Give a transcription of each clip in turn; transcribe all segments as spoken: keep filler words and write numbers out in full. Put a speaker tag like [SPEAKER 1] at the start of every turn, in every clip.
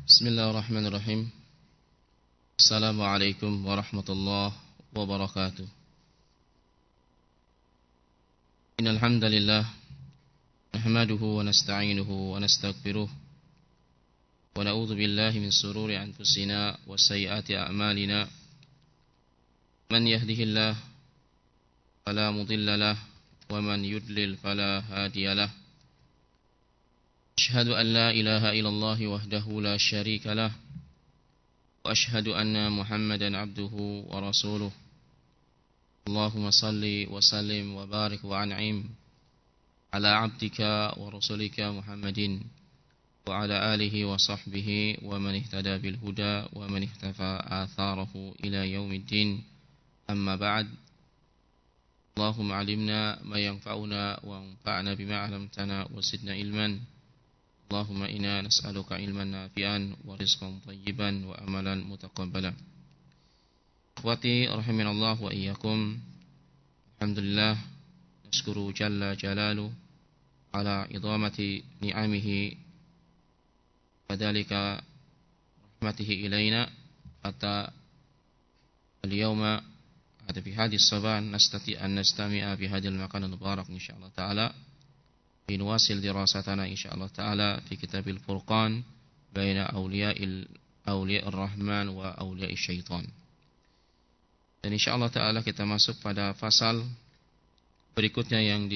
[SPEAKER 1] Bismillahirrahmanirrahim. Assalamualaikum warahmatullahi wabarakatuh. Innal hamdalillah nahmaduhu wa nasta'inuhu wa nastaghfiruh wa na'udzu billahi min shururi anfusina wa sayyiati a'malina. Man yahdihillahu fala mudilla lahu wa man yudlil fala hadiyalah. Asyhadu an la ilaha illallah wahdahu la syarika lah wa asyhadu anna Muhammadan abduhu wa rasuluh. Allahumma salli wa sallim wa barik wa an'im ala abdika wa rasulika Muhammadin wa ala alihi wa sahbihi wa man ihtada bil huda wa man ihtafa atharahu ila yaumiddin. Amma ba'd. Allahumma alimna ma yanfa'una wa anfa'na bima 'allamtana wa zidna ilman. Allahumma inna nas'aluka ilman nafi'an wa rizqan thayyiban wa amalan mutaqabbalan. Ikhwati rahimanallah wa iyyakum. Alhamdulillah nashkuru jalla jalalu ala idhamati ni'amihi kadzalika rahmatihi ilaina hatta al-yawma ada fi hadis saban nastati an nastami'a fi hadal makan al-mubarak insyaallah taala. Nuwasil dirasatana insyaallah taala fi kitabil furqan baina awliya'il awliya'ir rahman wa awliya'ish syaitan. Dan insyaallah taala kita masuk pada fasal berikutnya yang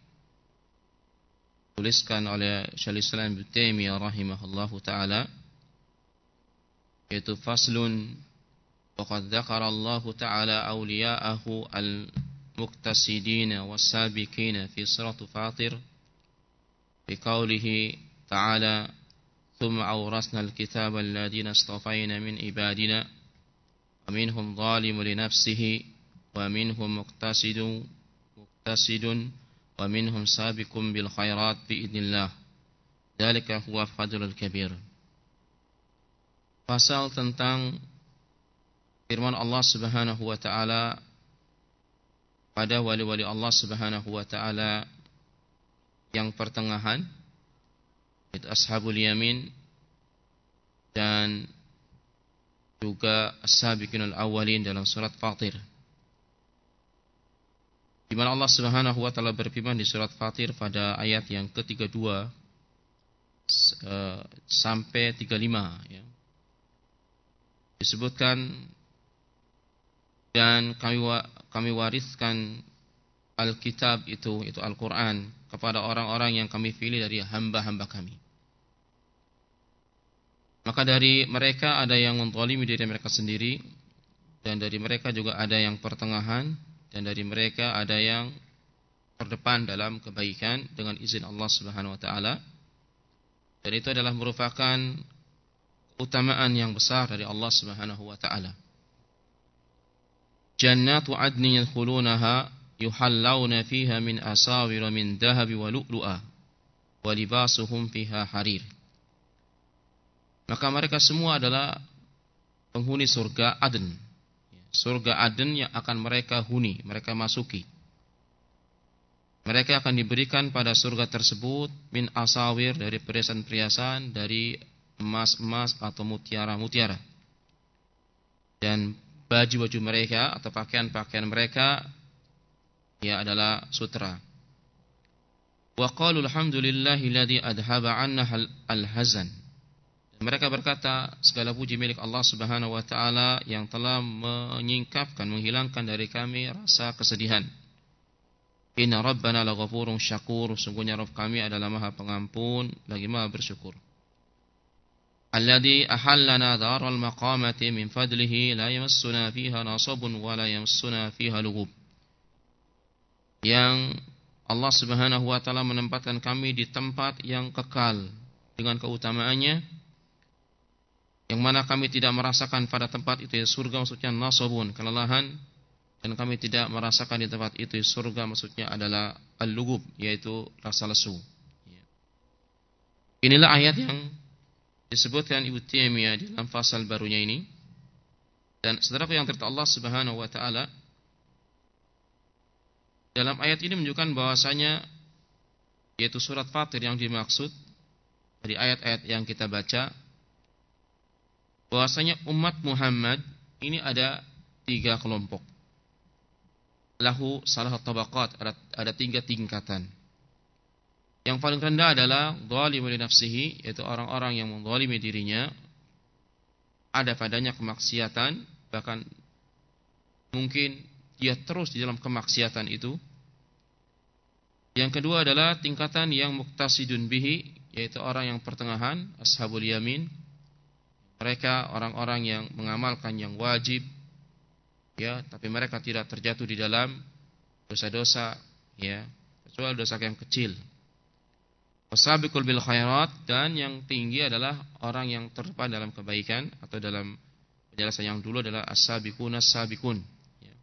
[SPEAKER 1] dituliskan oleh Syekhul Islam Ibnu Taimiyah rahimahullahu taala, yaitu faslun wa qad dzakara Allah taala awliya'ahu al-muqtasidina was-sabiqina fi surati Fatir بقوله تعالى ثم أورثنا الكتاب الذين اصطفينا من عبادنا ومنهم ظالم لنفسه ومنهم مقتصد مقتصد ومنهم سابق بالخيرات بإذن الله ذلك هو الفضل الكبير. Pasal tentang firman Allah Subhanahu wa taala pada wali-wali Allah Subhanahu wa taala yang pertengahan, itu ashabul yamin dan juga as-sabiqunul awwalin dalam surat Fatir. Di mana Allah Subhanahu wa taala berfirman di surat Fatir pada ayat yang ketiga puluh dua uh, sampai tiga puluh lima ya. Disebutkan dan kami wa, kami wariskan Alkitab itu, itu Al-Quran, kepada orang-orang yang kami pilih dari hamba-hamba kami. Maka dari mereka ada yang menzalimi diri mereka sendiri, dan dari mereka juga ada yang pertengahan, dan dari mereka ada yang terdepan dalam kebaikan dengan izin Allah Subhanahu wa taala. Dan itu adalah merupakan keutamaan yang besar dari Allah Subhanahu wa taala. Jannatu adnin yadkhulunaha yuhallawna fiha min asawir min dhahab wa lu'lu'a wa libasuhum fiha harir. Maka mereka semua adalah penghuni surga Aden. Surga Aden yang akan mereka huni, mereka masuki. Mereka akan diberikan pada surga tersebut min asawir, dari perhiasan-perhiasan, dari emas-emas atau mutiara-mutiara. Dan baju-baju mereka atau pakaian-pakaian mereka ia adalah sutra. Wa qalu alhamdulillahilladzi adhaba 'anna al-hazan. Mereka berkata, segala puji milik Allah Subhanahu wa taala yang telah menyingkapkan, menghilangkan dari kami rasa kesedihan. Inna rabbana laghafurun syakur, sungguhnya Rabb kami adalah Maha Pengampun lagi Maha bersyukur. Alladzi ahallana daral maqamati min fadlihi la yamassuna fiha nasabun wa la yamassuna fiha lughub. Yang Allah Subhanahu wa taala menempatkan kami di tempat yang kekal dengan keutamaannya, yang mana kami tidak merasakan pada tempat itu ya surga, maksudnya nasabun, kelelahan, dan kami tidak merasakan di tempat itu surga, maksudnya adalah al-lughub, yaitu rasa lesu. Inilah ayat yang disebutkan Ibnu Taimiyah dalam fasal barunya ini. Dan saudaraku yang terhormat, Allah Subhanahu wa taala dalam ayat ini menunjukkan bahwasanya yaitu surat Fatir yang dimaksud dari ayat-ayat yang kita baca bahwasanya umat Muhammad ini ada tiga kelompok. Lahu salah tabaqat, ada, ada tiga tingkatan. Yang paling rendah adalah zalimun li nafsihi, yaitu orang-orang yang menzalimi dirinya, ada padanya kemaksiatan, bahkan mungkin dia terus di dalam kemaksiatan itu. Yang kedua adalah tingkatan yang muqtasidun bihi, yaitu orang yang pertengahan, ashabul yamin. Mereka orang-orang yang mengamalkan yang wajib, ya, tapi mereka tidak terjatuh di dalam dosa-dosa, ya, kecuali dosa yang kecil. Wasabiqul bil khairat, dan yang tinggi adalah orang yang terdepan dalam kebaikan, atau dalam penjelasan yang dulu adalah as-sabiqun as-sabiqun. Ya.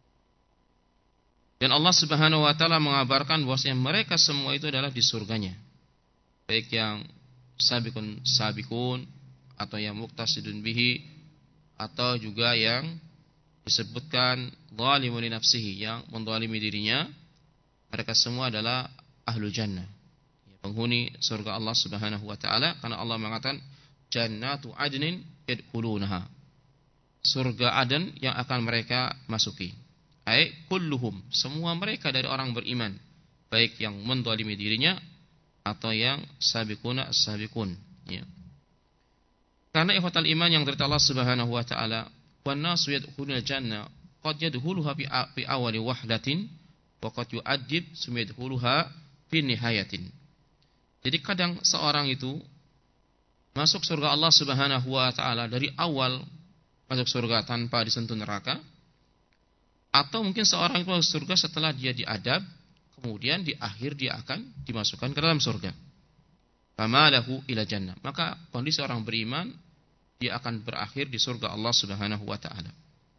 [SPEAKER 1] Dan Allah Subhanahu wa taala mengabarkan bahwasanya mereka semua itu adalah di surganya. Baik yang sabiqun sabiqun atau yang muqtasidun bihi, atau juga yang disebutkan zalimun li nafsihi, yang menzalimi dirinya, mereka semua adalah ahlul jannah, penghuni surga Allah Subhanahu wa taala, karena Allah mengatakan jannatu adnin yadkhulunaha, surga Aden yang akan mereka masuki. Ai kulluhum, semua mereka dari orang beriman, baik yang menzalimi dirinya atau yang sabiquna as-sabiqun, ya. Karena ikhwatal iman yang dari Allah Subhanahu wa taala, wan nasu yadkhuluna jannah qad yadkhuluha fi awwali wahdatin wa qad yu'addib summa yadkhuluha fi nihayatin. Jadi kadang seorang itu masuk surga Allah Subhanahu wa taala dari awal masuk surga tanpa disentuh neraka, atau mungkin seorang itu masuk surga setelah dia diadab, kemudian di akhir dia akan dimasukkan ke dalam surga. Famalahu ila jannah. Maka kondisi orang beriman, dia akan berakhir di surga Allah Subhanahu wa taala.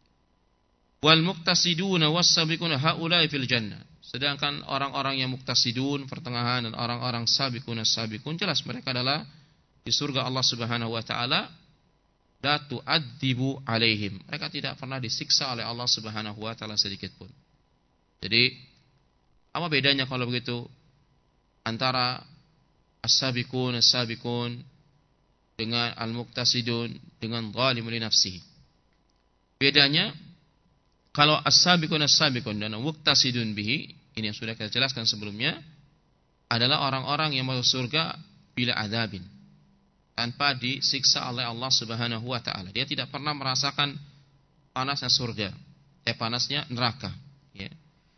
[SPEAKER 1] Wal muqtasiduna was-sabiquna haula'i fil jannah. Sedangkan orang-orang yang muqtasidun, pertengahan, dan orang-orang sabiqun as-sabiqun, jelas mereka adalah di surga Allah Subhanahu wa taala. La tu'adzibu alaihim. Mereka tidak pernah disiksa oleh Allah Subhanahu wa taala sedikit pun. Jadi apa bedanya kalau begitu antara as-sabiqun as-sabiqun dengan al-muqtasidun dengan zalimun li nafsihi? Bedanya, kalau as-sabiqun as-sabiqun dan muqtasidun bihi, ini yang sudah kita jelaskan sebelumnya, adalah orang-orang yang masuk surga bila adzabin, tanpa disiksa oleh Allah Subhanahu wa taala. Dia tidak pernah merasakan panasnya surga, eh panasnya neraka, ya.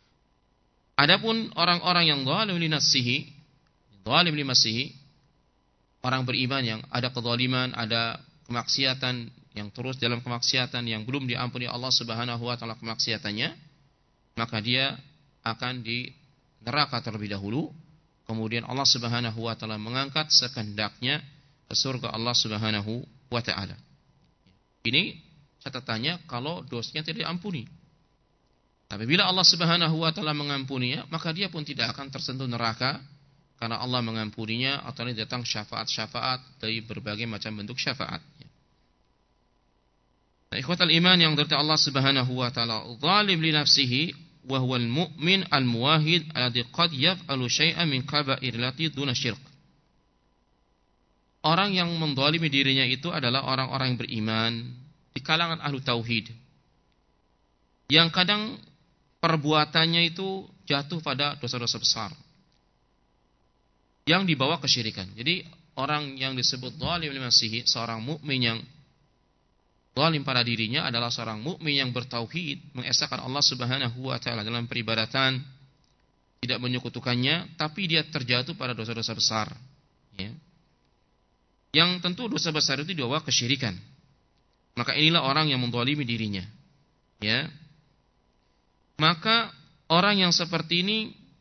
[SPEAKER 1] Adapun orang-orang yang zalim li nafsihi, zalim li nafsihi, orang beriman yang ada kezaliman, ada kemaksiatan, yang terus dalam kemaksiatan, yang belum diampuni Allah Subhanahu wa taala kemaksiatannya, maka dia akan di neraka terlebih dahulu, kemudian Allah Subhanahu wa taala mengangkat sekehendaknya ke surga Allah Subhanahu wa taala. Ini catatannya kalau dosanya tidak diampuni. Tapi bila Allah Subhanahu wa taala mengampuninya, maka dia pun tidak akan tersentuh neraka, karena Allah mengampuninya, atau datang syafaat-syafaat dari berbagai macam bentuk syafaat. Nah, ikhwatal iman yang dari Allah Subhanahu wa taala, zalim li nafsihi wa huwal mu'min al-muwahhid alladhi qad yaf'alu syai'an min kaba'ir lati duna syirk. Orang yang menzalimi dirinya itu adalah orang-orang yang beriman di kalangan ahlu tauhid, yang kadang perbuatannya itu jatuh pada dosa-dosa besar yang dibawa kesyirikan. Jadi orang yang disebut zalim li nafsihi, seorang mukmin yang zalim pada dirinya, adalah seorang mukmin yang bertauhid, mengesahkan Allah Subhanahu wa taala dalam peribadatan, tidak menyekutukannya, tapi dia terjatuh pada dosa-dosa besar, ya. Yang tentu dosa besar itu dibawa kesyirikan. Maka inilah orang yang menzalimi dirinya, ya. Maka orang yang seperti ini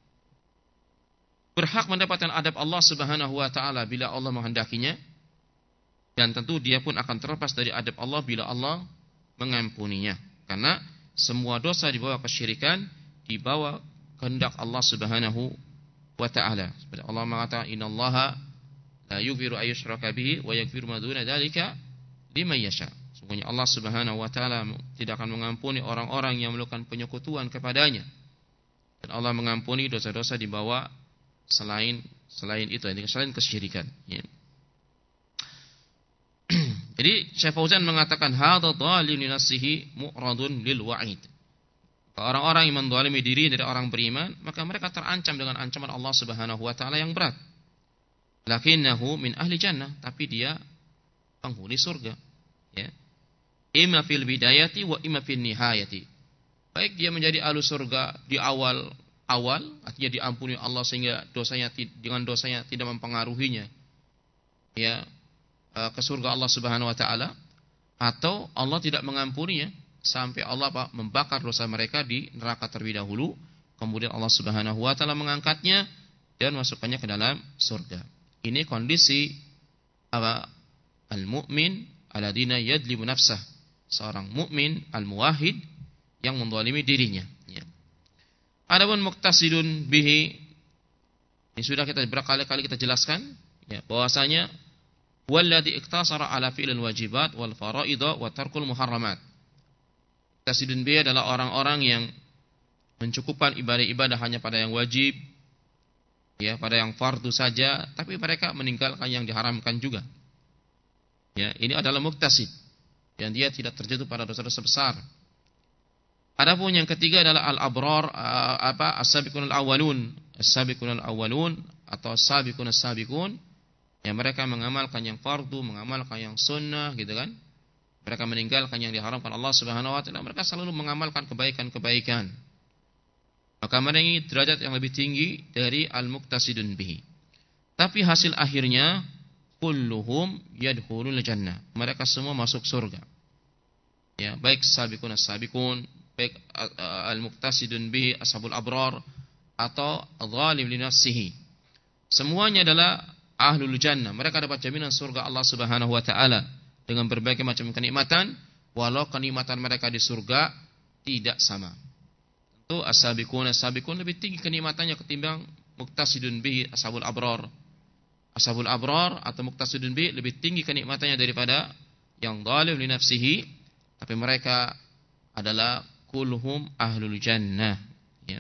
[SPEAKER 1] berhak mendapatkan adab Allah Subhanahu wa taala bila Allah menghendakinya. Dan tentu dia pun akan terlepas dari adab Allah bila Allah mengampuninya. Karena semua dosa dibawa kesyirikan, dibawa kehendak Allah Subhanahu wa taala. Seperti Allah mengatakan, "Innallaha la yughfiru ayyushraka bihi wa yaghfiru ma duna dzalika liman yasha." Sungguhnya Allah Subhanahu wa taala tidak akan mengampuni orang-orang yang melakukan penyekutuan kepadanya. Dan Allah mengampuni dosa-dosa dibawa selain selain itu, selain kesyirikan, ya. Jadi Syekh Fauzan mengatakan hadza dhalim li nafsihi mu'radun lil wa'id. Orang-orang yang menzalimi diri dari orang beriman, maka mereka terancam dengan ancaman Allah Subhanahu wa taala yang berat. Lakinnahu min ahli jannah, tapi dia penghuni surga, ya. Imma fil bidayati wa imma fil nihayati. Baik dia menjadi ahli surga di awal-awal, artinya diampuni Allah sehingga dosanya dengan dosanya tidak mempengaruhinya, ya, ke surga Allah Subhanahu wa taala, atau Allah tidak mengampuninya sampai Allah apa, membakar dosa mereka di neraka terlebih dahulu, kemudian Allah Subhanahu wa taala mengangkatnya dan masukkannya ke dalam surga. Ini kondisi apa? Al-mu'min alladina yadlimu nafsah. Seorang mukmin al-muwahhid yang menzalimi dirinya, ya. Adapun muqtasidun bihi, ini sudah kita berkali-kali kita jelaskan, ya, bahwasanya walladzi iktasara ala fi'lil wajibat wal faraidha wa tarkul muharramat. Muqtasidun bihi adalah orang-orang yang mencukupkan ibadah-ibadah hanya pada yang wajib, ya, pada yang fardu saja, tapi mereka meninggalkan yang diharamkan juga. Ya, ini adalah muqtasid, dan dia tidak terjatuh pada dosa-dosa besar. Adapun yang ketiga adalah al-abrar, apa, as-sabiqun al-awwalun, as-sabiqun al-awwalun atau as-sabiqun as-sabiqun, yang mereka mengamalkan yang fardu, mengamalkan yang sunnah, gitu kan. Mereka meninggalkan yang diharamkan Allah Subhanahu wa taala, mereka selalu mengamalkan kebaikan-kebaikan. Maka mereka ini derajat yang lebih tinggi dari al-muqtasidun bihi. Tapi hasil akhirnya kulluhum yadkhulul jannah. Mereka semua masuk surga. Ya, baik sabiqun as-sabiqun, baik al-muqtasidun bihi ashabul abrar atau zalim li nafsihi. Semuanya adalah ahlul jannah. Mereka dapat jaminan surga Allah Subhanahu wa taala dengan berbagai macam kenikmatan, walau kenikmatan mereka di surga tidak sama. Tentu as-sabiqun as-sabiqun lebih tinggi kenikmatannya ketimbang muqtasidun bihi ashabul abrar. Ashabul abrar atau muqtasidun bihi lebih tinggi kenikmatannya daripada yang zalim li nafsihi, tapi mereka adalah kulhum ahlul jannah, ya.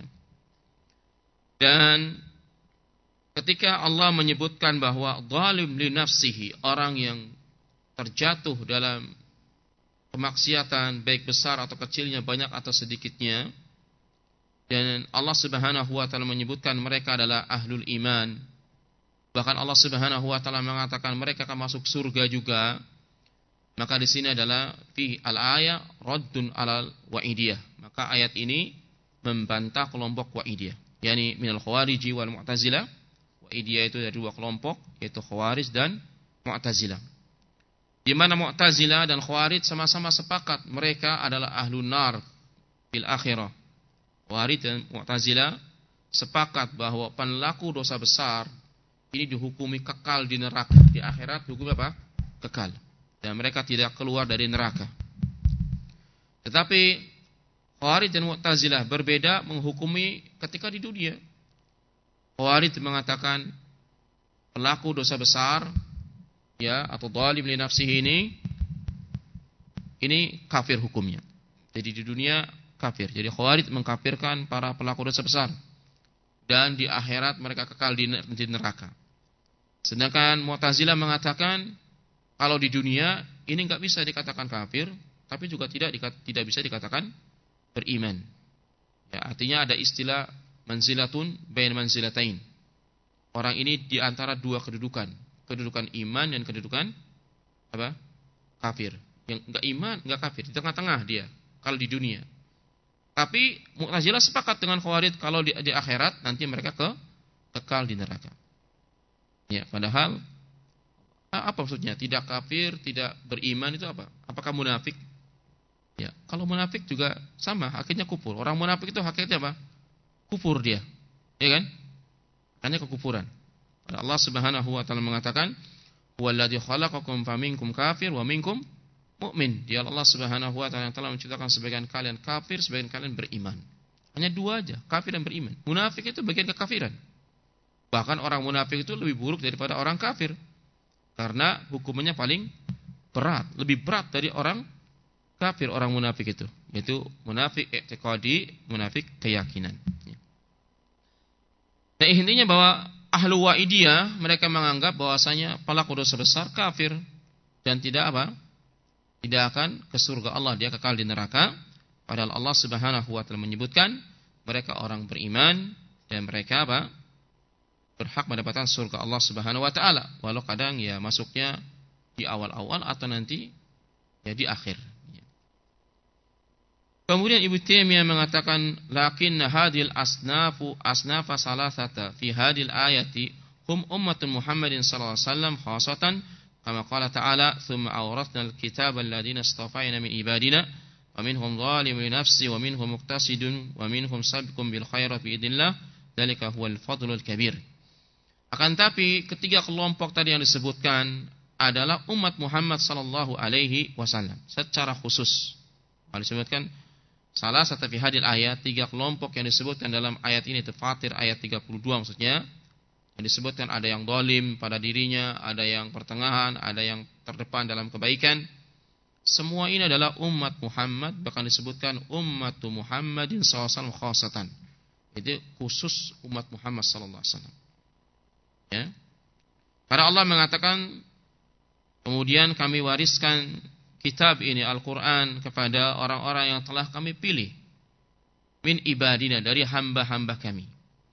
[SPEAKER 1] Dan ketika Allah menyebutkan bahwa zalim li nafsihi, orang yang terjatuh dalam kemaksiatan baik besar atau kecilnya, banyak atau sedikitnya, dan Allah Subhanahu wa taala menyebutkan mereka adalah ahlul iman, bahkan Allah Subhanahu wa taala mengatakan mereka akan masuk surga juga, maka di sini adalah fi al-ayah raddun alal wa'idiyah. Maka ayat ini membantah kelompok wa'idiyah, yakni minal khawariji wal mu'tazilah. Wa'idiyah itu dari dua kelompok, yaitu khawarij dan mu'tazilah. Di mana mu'tazilah dan khawarij sama-sama sepakat mereka adalah ahlun nar fil akhirah. Khawarij dan mu'tazilah sepakat bahwa pelaku dosa besar ini dihukumi kekal di neraka. Di akhirat dihukum apa? Kekal. Dan mereka tidak keluar dari neraka. Tetapi Khawarij dan Mu'tazilah berbeda menghukumi ketika di dunia. Khawarij mengatakan pelaku dosa besar, ya, atau zalim li nafsihi ini ini kafir hukumnya. Jadi di dunia kafir. Jadi Khawarij mengkafirkan para pelaku dosa besar, dan di akhirat mereka kekal di neraka. Sedangkan Mu'tazilah mengatakan kalau di dunia ini enggak bisa dikatakan kafir, tapi juga tidak tidak bisa dikatakan beriman. Ya, artinya ada istilah manzilatun bain manzilatain. Orang ini di antara dua kedudukan, kedudukan iman dan kedudukan apa? Kafir. Yang enggak iman, enggak kafir, di tengah-tengah dia kalau di dunia. Tapi Mu'tazilah sepakat dengan Khawarij kalau di, di akhirat nanti mereka ke kekal di neraka. Ya, padahal apa maksudnya? Tidak kafir, tidak beriman itu apa? Apakah munafik? Ya, kalau munafik juga sama, akhirnya kufur. Orang munafik itu hakikatnya apa? Kufur dia. Ya kan? Hanya kekufuran. Allah Subhanahu wa taala mengatakan, "Huwallazi khalaqakum faminkum kafir wa minkum mu'min." Dia Allah Subhanahu wa taala yang telah menciptakan sebagian kalian kafir, sebagian kalian beriman. Hanya dua aja, kafir dan beriman. Munafik itu bagian kekafiran. Bahkan orang munafik itu lebih buruk daripada orang kafir. Karena hukumannya paling berat, lebih berat dari orang kafir, orang munafik itu, yaitu munafik i'tiqadi, munafik keyakinan. Nah, intinya bahwa ahlu wa'idiyah mereka menganggap bahwasanya pelaku dosa besar kafir dan tidak apa? tidak akan ke surga Allah, dia kekal di neraka. Padahal Allah Subhanahu wa taala menyebutkan mereka orang beriman dan mereka apa? Berhak mendapatkan surga Allah Subhanahu wa taala. Walau kadang ya masuknya di awal-awal atau nanti ya di akhir. Kemudian Ibnu Taimiyah mengatakan lakin hadil asnafu asnafa salasata fi hadil ayati hum ummatun Muhammadin sallallahu alaihi wasallam khasatan kama qala ta'ala thumma awrathna al-kitaba alladhina istafayna min ibadina wa minhum zalimun li nafsi wa minhum muqtasidun wa minhum sabiqun bil khairati bi idznillah dzalika huwal fadlul kabir. Akan tapi ketiga kelompok tadi yang disebutkan adalah umat Muhammad sallallahu alaihi wasallam secara khusus. Kalau disebutkan salah satu fi hadil ayat, tiga kelompok yang disebutkan dalam ayat ini, Fatir ayat tiga puluh dua maksudnya. Yang disebutkan ada yang zalim pada dirinya, ada yang pertengahan, ada yang terdepan dalam kebaikan. Semua ini adalah umat Muhammad, bahkan disebutkan ummatu Muhammadin sallallahu alaihi wasallam khasatan. Itu khusus umat Muhammad sallallahu alaihi wasallam. Ya. Karena Allah mengatakan kemudian kami wariskan kitab ini Al-Qur'an kepada orang-orang yang telah kami pilih min ibadina, dari hamba-hamba kami.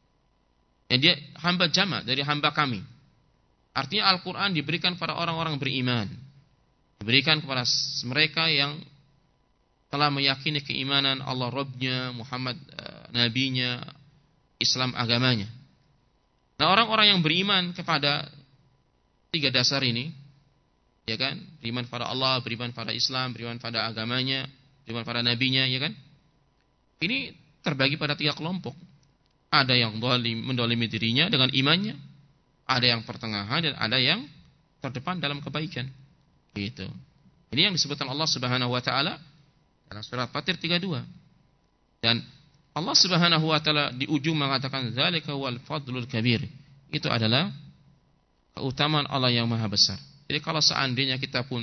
[SPEAKER 1] Ya, dia hamba jamak dari hamba kami. Artinya Al-Quran diberikan pada orang-orang beriman. Diberikan kepada mereka yang telah meyakini keimanan Allah Rabbnya, Muhammad uh, Nabinya, Islam agamanya. Nah, orang-orang yang beriman kepada tiga dasar ini, ya kan, beriman pada Allah, beriman pada Islam, beriman pada agamanya, beriman pada Nabinya, ya kan. Ini terbagi pada tiga kelompok. Ada yang mendolimi dirinya dengan imannya, ada yang pertengahan, dan ada yang terdepan dalam kebaikan. Gitu. Ini yang disebutkan Allah Subhanahu wa taala dalam surat Fatir tiga puluh dua. Dan Allah Subhanahu wa taala di ujung mengatakan zalika wal fadlul kabir. Itu adalah keutamaan Allah yang maha besar. Jadi kalau seandainya kita pun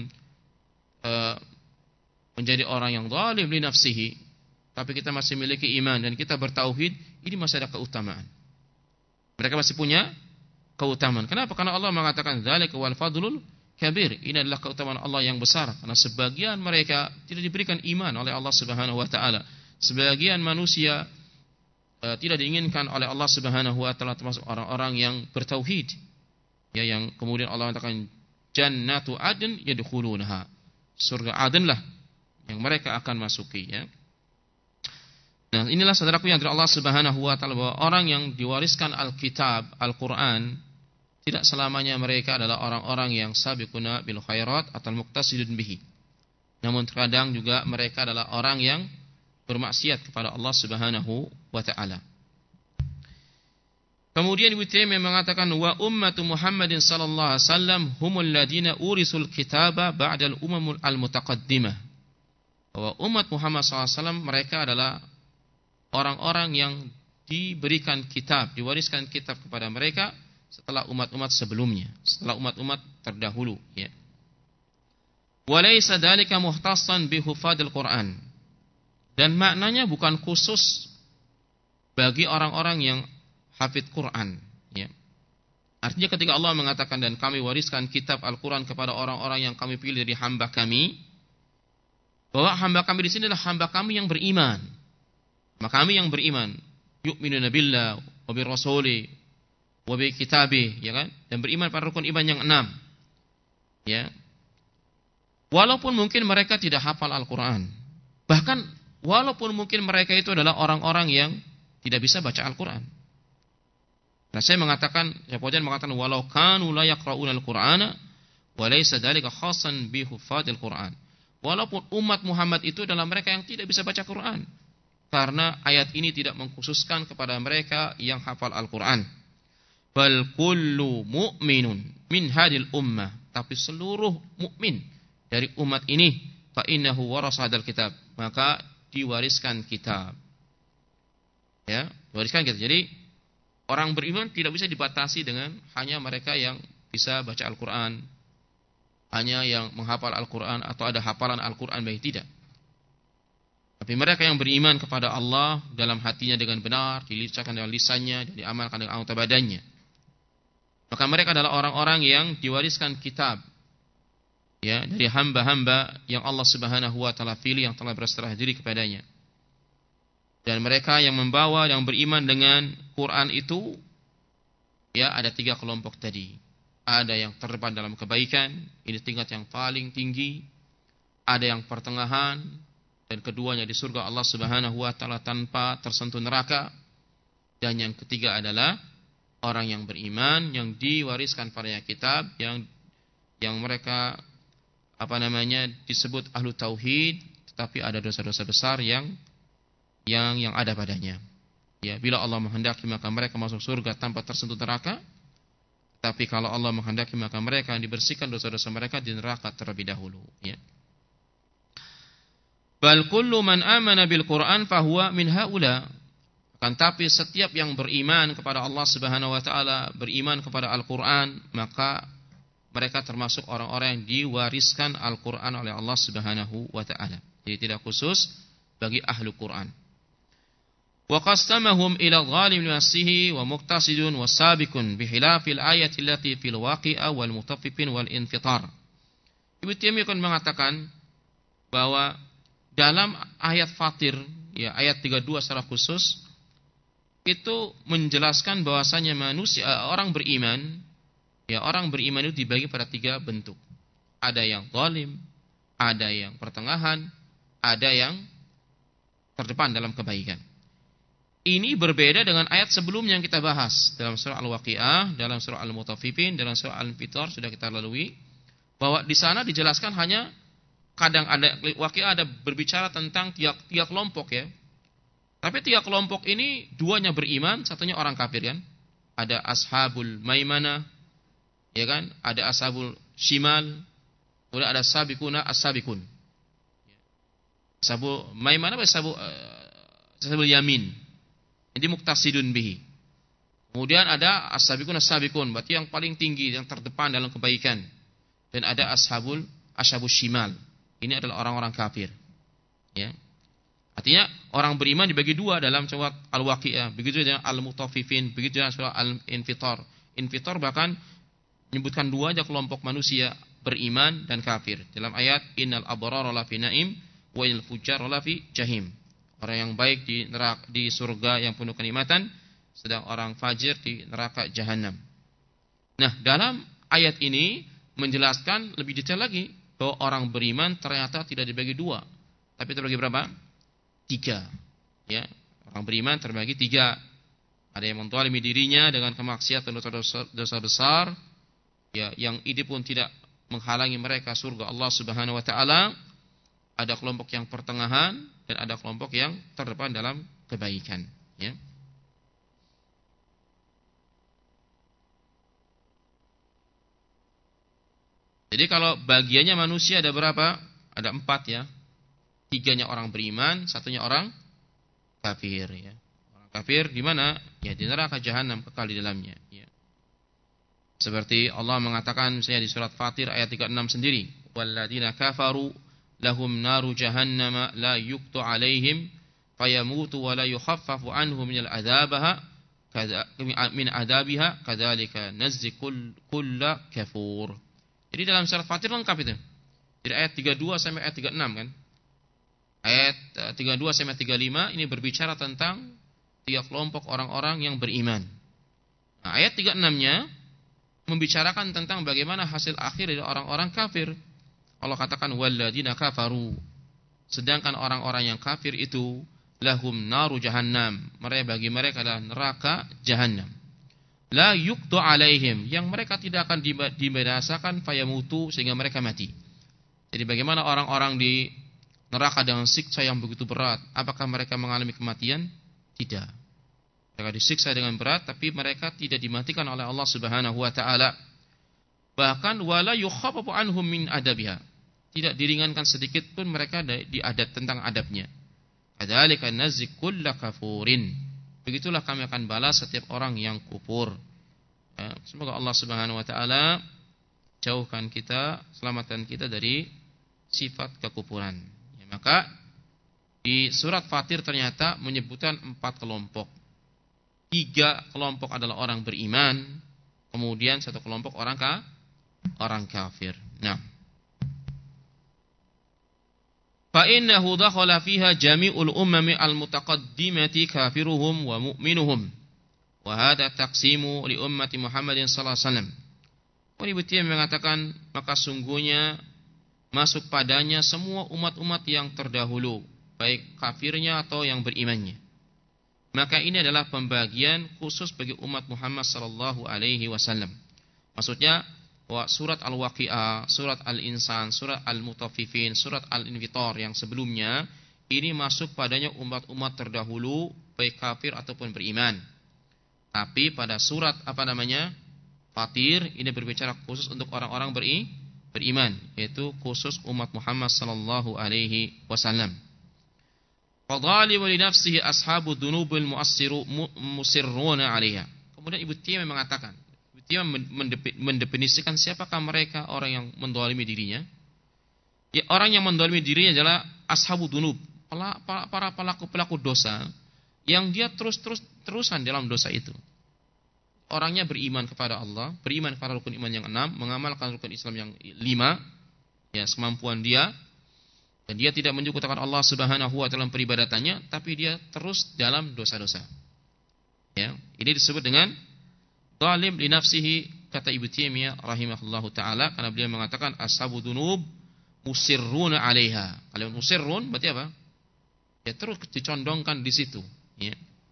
[SPEAKER 1] uh, menjadi orang yang zalim li nafsihi, tapi kita masih memiliki iman dan kita bertauhid, ini masih ada keutamaan. Mereka masih punya keutamaan. Kenapa? Karena Allah mengatakan dzalika wal fadlul kabir. Ini adalah keutamaan Allah yang besar. Karena sebagian mereka tidak diberikan iman oleh Allah Subhanahu wa taala. Sebagian manusia uh, tidak diinginkan oleh Allah Subhanahu wa taala, termasuk orang-orang yang bertauhid. Ya, yang kemudian Allah mengatakan jannatu adn yadkhulunaha. Surga Aden lah yang mereka akan masuki, ya. Nah, inilah saudaraku yang dari Allah Subhanahu wa taala, bahwa orang yang diwariskan Alkitab, Al-Qur'an, tidak selamanya mereka adalah orang-orang yang sabiquna bil khairat atau muqtasidun bihi. Namun terkadang juga mereka adalah orang yang bermaksiat kepada Allah Subhanahu wa taala. Kemudian Ibnu Taimiyah mengatakan wa ummatu Muhammadin sallallahu alaihi wasallam humul ladina urisul kitaba ba'dal umamul al-mutaqaddimah. Bahwa umat Muhammad sallallahu alaihi wasallam mereka adalah orang-orang yang diberikan kitab, diwariskan kitab kepada mereka setelah umat-umat sebelumnya, setelah umat-umat terdahulu, ya. Walaysa dzalika muhtassan bi hufadzil Qur'an. Dan maknanya bukan khusus bagi orang-orang yang hafid Quran, ya. Artinya ketika Allah mengatakan dan kami wariskan kitab Al-Qur'an kepada orang-orang yang kami pilih dari hamba kami, bahwa hamba kami di sini adalah hamba kami yang beriman. Maka kami yang beriman, yu'minuna billah wa bi rasuli wa bi kitabih, ya kan? Dan beriman pada rukun iman yang enam. Ya. Walaupun mungkin mereka tidak hafal Al-Qur'an. Bahkan walaupun mungkin mereka itu adalah orang-orang yang tidak bisa baca Al-Qur'an. Nah, saya mengatakan, saya pojok mengatakan walau kanu la yaqra'una al-Qur'ana wa laysa dzalika khassan bi huffadzil Qur'an. Walaupun umat Muhammad itu adalah mereka yang tidak bisa baca Quran. Karena ayat ini tidak mengkhususkan kepada mereka yang hafal Al-Quran. Bal kullu mu'minun min hadil ummah. Tapi seluruh mukmin dari umat ini, fa innahu warasa hadal kitab. Maka diwariskan kitab. Ya, diwariskan kitab. Jadi orang beriman tidak bisa dibatasi dengan hanya mereka yang bisa baca Al-Quran, hanya yang menghafal Al-Quran atau ada hafalan Al-Quran, baik tidak. Tapi mereka yang beriman kepada Allah dalam hatinya dengan benar, diucapkan dengan lisannya, dan diamalkan dengan anggota badannya, maka mereka adalah orang-orang yang diwariskan kitab. ya, dari hamba-hamba yang Allah Subhanahu wa taala pilih, yang telah berserah diri kepadanya. Dan mereka yang membawa, yang beriman dengan Quran itu, ya, ada tiga kelompok tadi. Ada yang terdepan dalam kebaikan, ini tingkat yang paling tinggi. Ada yang pertengahan, dan keduanya di surga Allah Subhanahu wa taala tanpa tersentuh neraka. Dan yang ketiga adalah orang yang beriman, yang diwariskan padanya kitab, yang yang mereka apa namanya disebut ahlu tauhid, tetapi ada dosa-dosa besar yang yang yang ada padanya. Ya, bila Allah menghendaki maka mereka masuk surga tanpa tersentuh neraka. Tapi kalau Allah menghendaki maka mereka dibersihkan dosa-dosa mereka di neraka terlebih dahulu. Ya. Bal kullu man amana bil Quran fahuwa min haula. Akan tapi setiap yang beriman kepada Allah Subhanahu wa taala, beriman kepada Al-Qur'an, maka mereka termasuk orang-orang yang diwariskan Al-Qur'an oleh Allah Subhanahu wa taala. Jadi tidak khusus bagi ahlu Qur'an. Wa qasamahum ila ghalim nafsihi wa muqtasidun wa sabiqun bihilafil ayati allati fil waqi'a wal mutaffifin wal infitar. Ibnu Taimiyah mengatakan bahwa dalam ayat Fatir, ya, ayat tiga puluh dua secara khusus itu menjelaskan bahwasanya manusia, orang beriman, ya, orang beriman itu dibagi pada tiga bentuk. Ada yang zalim, ada yang pertengahan, ada yang terdepan dalam kebaikan. Ini berbeda dengan ayat sebelumnya yang kita bahas dalam surah Al-Waqiah, dalam surah Al-Mutaffifin, dalam surah Al-Infitar sudah kita lalui, bahwa di sana dijelaskan hanya kadang ada Waqiah ada berbicara tentang tiga, tiga kelompok, ya. Tapi tiga kelompok ini duanya beriman, satunya orang kafir, kan? Ada ashabul maimanah, ya kan? Ada ashabul shimal, kemudian ada sabiquna as-sabiqun. Ashabul maimanah atau ashabul uh, ashabul yamin. Jadi muqtasidun bihi. Kemudian ada as-sabiquna as-sabiqun, berarti yang paling tinggi, yang terdepan dalam kebaikan. Dan ada ashabul ashabul shimal. Ini adalah orang-orang kafir. Ya. Artinya orang beriman dibagi dua dalam surat Al-Waqiah, begitu dengan Al-Mutaffifin, begitu dengan surat Al-Infitar. Infitar bahkan menyebutkan dua aja kelompok manusia, beriman dan kafir. Dalam ayat innal abrara lafi naim wa innal fujjara lafi jahim. Orang yang baik di neraka, di surga yang penuh kenikmatan, sedang orang fajir di neraka jahanam. Nah, dalam ayat ini menjelaskan lebih detail lagi bahwa orang beriman ternyata tidak dibagi dua, tapi terbagi berapa? Tiga, ya, orang beriman terbagi tiga. Ada yang menzalimi dirinya dengan kemaksiatan dosa-dosa dosa besar, ya, yang ini pun tidak menghalangi mereka surga Allah Subhanahu wa taala. Ada kelompok yang pertengahan dan ada kelompok yang terdepan dalam kebaikan, ya. Jadi kalau bagiannya manusia ada berapa? Ada empat, ya. Tiganya orang beriman, satunya orang kafir, ya. Orang kafir di mana? Ya, di neraka jahanam kekal di dalamnya, ya. Seperti Allah mengatakan misalnya di surat Fatir ayat tiga puluh enam sendiri, walladzina kafaru lahum naru jahannam la yuqtu alaihim fayamutu wa la yukhaffafu anhum minal adzabaha min adabiha kadzalika nazzi kullu kafur. Jadi dalam surat Fatir lengkap itu. Dari ayat tiga puluh dua sampai ayat tiga puluh enam, kan? Ayat tiga puluh dua sampai tiga puluh lima ini berbicara tentang tiga kelompok orang-orang yang beriman. Nah, ayat tiga puluh enam-nya membicarakan tentang bagaimana hasil akhir dari orang-orang kafir. Allah katakan walladzina kafaru. Sedangkan orang-orang yang kafir itu lahum naru jahannam. Mereka bagi mereka adalah neraka jahannam. La yuqtu alaihim, yang mereka tidak akan dibinasakan fayamutu sehingga mereka mati. Jadi bagaimana orang-orang di neraka dengan siksa yang begitu berat, apakah mereka mengalami kematian? Tidak. Mereka disiksa dengan berat tapi mereka tidak dimatikan oleh Allah Subhanahu wa taala. Bahkan wala yukhaffafu anhum min adabiha. Tidak diringankan sedikit pun mereka di adab tentang adabnya. Kadzalika nazzi kullu kafurin. Begitulah kami akan balas setiap orang yang kufur. Ya, semoga Allah Subhanahu wa taala jauhkan kita, selamatkan kita dari sifat kekufuran. Ya, maka di surat Fatir ternyata menyebutkan empat kelompok. Tiga kelompok adalah orang beriman, kemudian satu kelompok orang ka, orang kafir. Nah, fa innahu dakhala fiha jami'ul ummami al-mutaqaddimati kafiruhum wa mu'minuhum. Wa hadha taqsimu li ummati Muhammadin sallallahu alaihi wasallam. Ibnu Taimiyah mengatakan, maka sungguhnya masuk padanya semua umat-umat yang terdahulu, baik kafirnya atau yang berimannya. Maka ini adalah pembagian khusus bagi umat Muhammad sallallahu alaihi wasallam. Maksudnya surat Al-Waqi'ah, surat Al-Insan, surat Al-Mutaffifin, surat Al-Infitar yang sebelumnya ini masuk padanya umat-umat terdahulu baik kafir ataupun beriman. Tapi pada surat apa namanya? Fatir ini berbicara khusus untuk orang-orang beri, beriman, yaitu khusus umat Muhammad sallallahu alaihi wasallam. Fadhalimu li nafsihi ashabu dhunubil mu'assiru musirruna 'alaiha. Kemudian Ibnu Taimiyah mengatakan, Ibnu Taimiyah mendefinisikan siapakah mereka orang yang mendolimi dirinya. Ya, orang yang mendolimi dirinya adalah ashabu dhunub, para pelaku-pelaku dosa yang dia terus-terus terusan dalam dosa itu. Orangnya beriman kepada Allah, beriman kepada rukun iman yang enam, mengamalkan rukun Islam yang lima, ya semampuan dia. Dan dia tidak menyekutukan Allah Subhanahu wa taala dalam peribadatannya, tapi dia terus dalam dosa-dosa. Ya, ini disebut dengan zalim li nafsihi, kata Ibnu Taimiyah rahimahullahu taala, karena beliau mengatakan ashabu dzunub musirruna 'alaiha. Kalau musirrun berarti apa? Ya terus dicondongkan di situ, ya.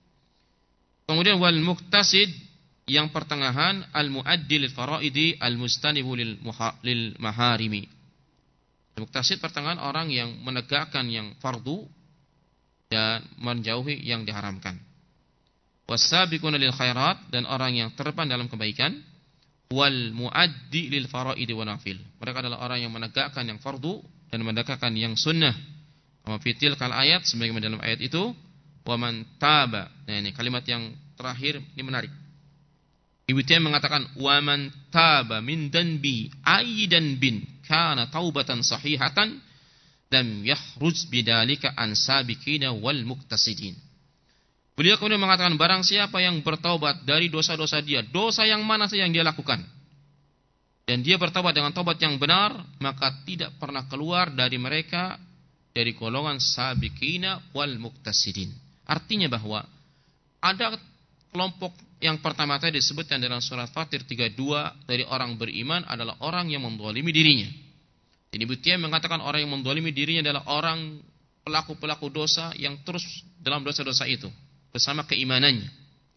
[SPEAKER 1] Kemudian wal muqtasid, yang pertengahan, al muaddi lil faraidi al mustanibu lil maharimi. Muqtasid pertengahan orang yang menegakkan yang fardu dan menjauhi yang diharamkan. Wasabiquna lil khairat, dan orang yang terdepan dalam kebaikan. Wal muaddi lil faraidi wa nafil. Mereka adalah orang yang menegakkan yang fardu dan menegakkan yang sunnah. Kama fitil kal ayat, sebagaimana dalam ayat itu, wa man taba. Nah, ini kalimat yang terakhir ini menarik. Ibnu Taimiyah mengatakan wa man taba min danbi aidan bin kana taubatan sahihatan lam yakhruj bidzalika an sabiqina wal muqtasidin. Beliau kemudian mengatakan, barang siapa yang bertaubat dari dosa-dosa dia, dosa yang mana saja yang dia lakukan, dan dia bertaubat dengan taubat yang benar, maka tidak pernah keluar dari mereka dari golongan sabiqina wal muqtasidin. Artinya bahwa ada kelompok yang pertama tadi disebutkan dalam surat Fatir tiga puluh dua, dari orang beriman adalah orang yang menzalimi dirinya. Jadi Ibnu Taimiyah mengatakan orang yang menzalimi dirinya adalah orang pelaku-pelaku dosa yang terus dalam dosa-dosa itu bersama keimanannya.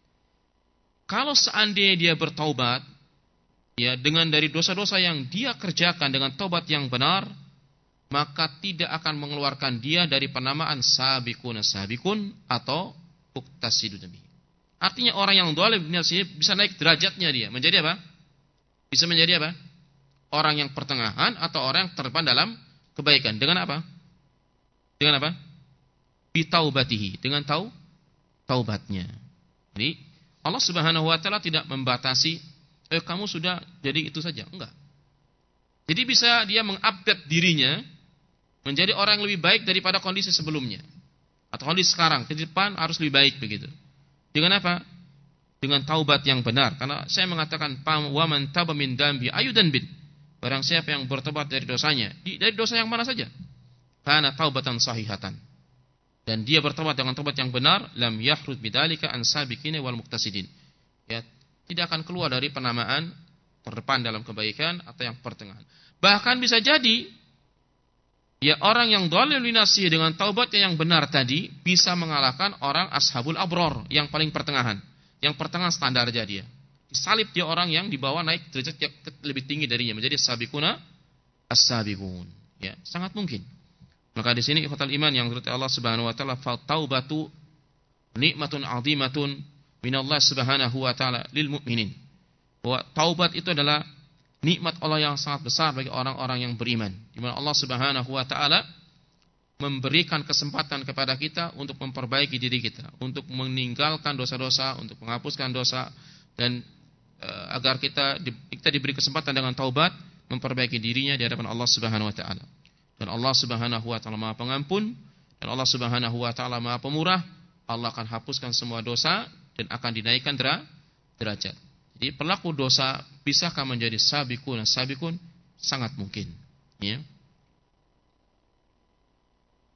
[SPEAKER 1] Kalau seandainya dia bertaubat, ya dengan dari dosa-dosa yang dia kerjakan dengan taubat yang benar, maka tidak akan mengeluarkan dia dari penamaan sabiqun sabiqun atau muqtasidun nabi. Artinya orang yang zalim bisa naik derajatnya dia. Menjadi apa? Bisa menjadi apa? Orang yang pertengahan atau orang yang terdepan dalam kebaikan. Dengan apa? Dengan apa? Bitaubatihi. Dengan tau, taubatnya. Jadi Allah Subhanahu wa taala tidak membatasi, eh kamu sudah jadi itu saja. Enggak. Jadi bisa dia mengupdate dirinya menjadi orang yang lebih baik daripada kondisi sebelumnya. Atau kondisi sekarang. Ke depan harus lebih baik begitu. Dengan apa? Dengan taubat yang benar. Karena saya mengatakan wa man taba min dambi ayudan bin. Barang siapa yang bertobat dari dosanya, dari dosa yang mana saja, kana taubatan sahihatan, dan dia bertobat dengan tobat yang benar, lam yahrud bidzalika an sabiqina wal muqtasidin. Ya, tidak akan keluar dari penamaan terdepan dalam kebaikan atau yang pertengahan. Bahkan bisa jadi ya orang yang dhalim li nafsihi dengan taubatnya yang benar tadi bisa mengalahkan orang ashabul abror yang paling pertengahan. Yang pertengahan standar aja dia. Disalib dia orang yang dibawa naik derajat yang lebih tinggi darinya menjadi sabiquna as-sabiqun. Ya, sangat mungkin. Maka di sini ikhwatal iman yang dirahmati Allah Subhanahu wa taala, fa taubatu nikmatun 'azimatun minallah Subhanahu wa taala lil mu'minin. Bahwa taubat itu adalah nikmat Allah yang sangat besar bagi orang-orang yang beriman, di mana Allah Subhanahu wa taala memberikan kesempatan kepada kita untuk memperbaiki diri kita, untuk meninggalkan dosa-dosa, untuk menghapuskan dosa, dan e, agar kita di, kita diberi kesempatan dengan taubat memperbaiki dirinya di hadapan Allah Subhanahu wa taala. Dan Allah Subhanahu wa taala Maha Pengampun, dan Allah Subhanahu wa taala Maha Pemurah. Allah akan hapuskan semua dosa dan akan dinaikkan derajat. Jadi pelaku dosa bisakah menjadi sabiqun sabiqun? Sangat mungkin, ya.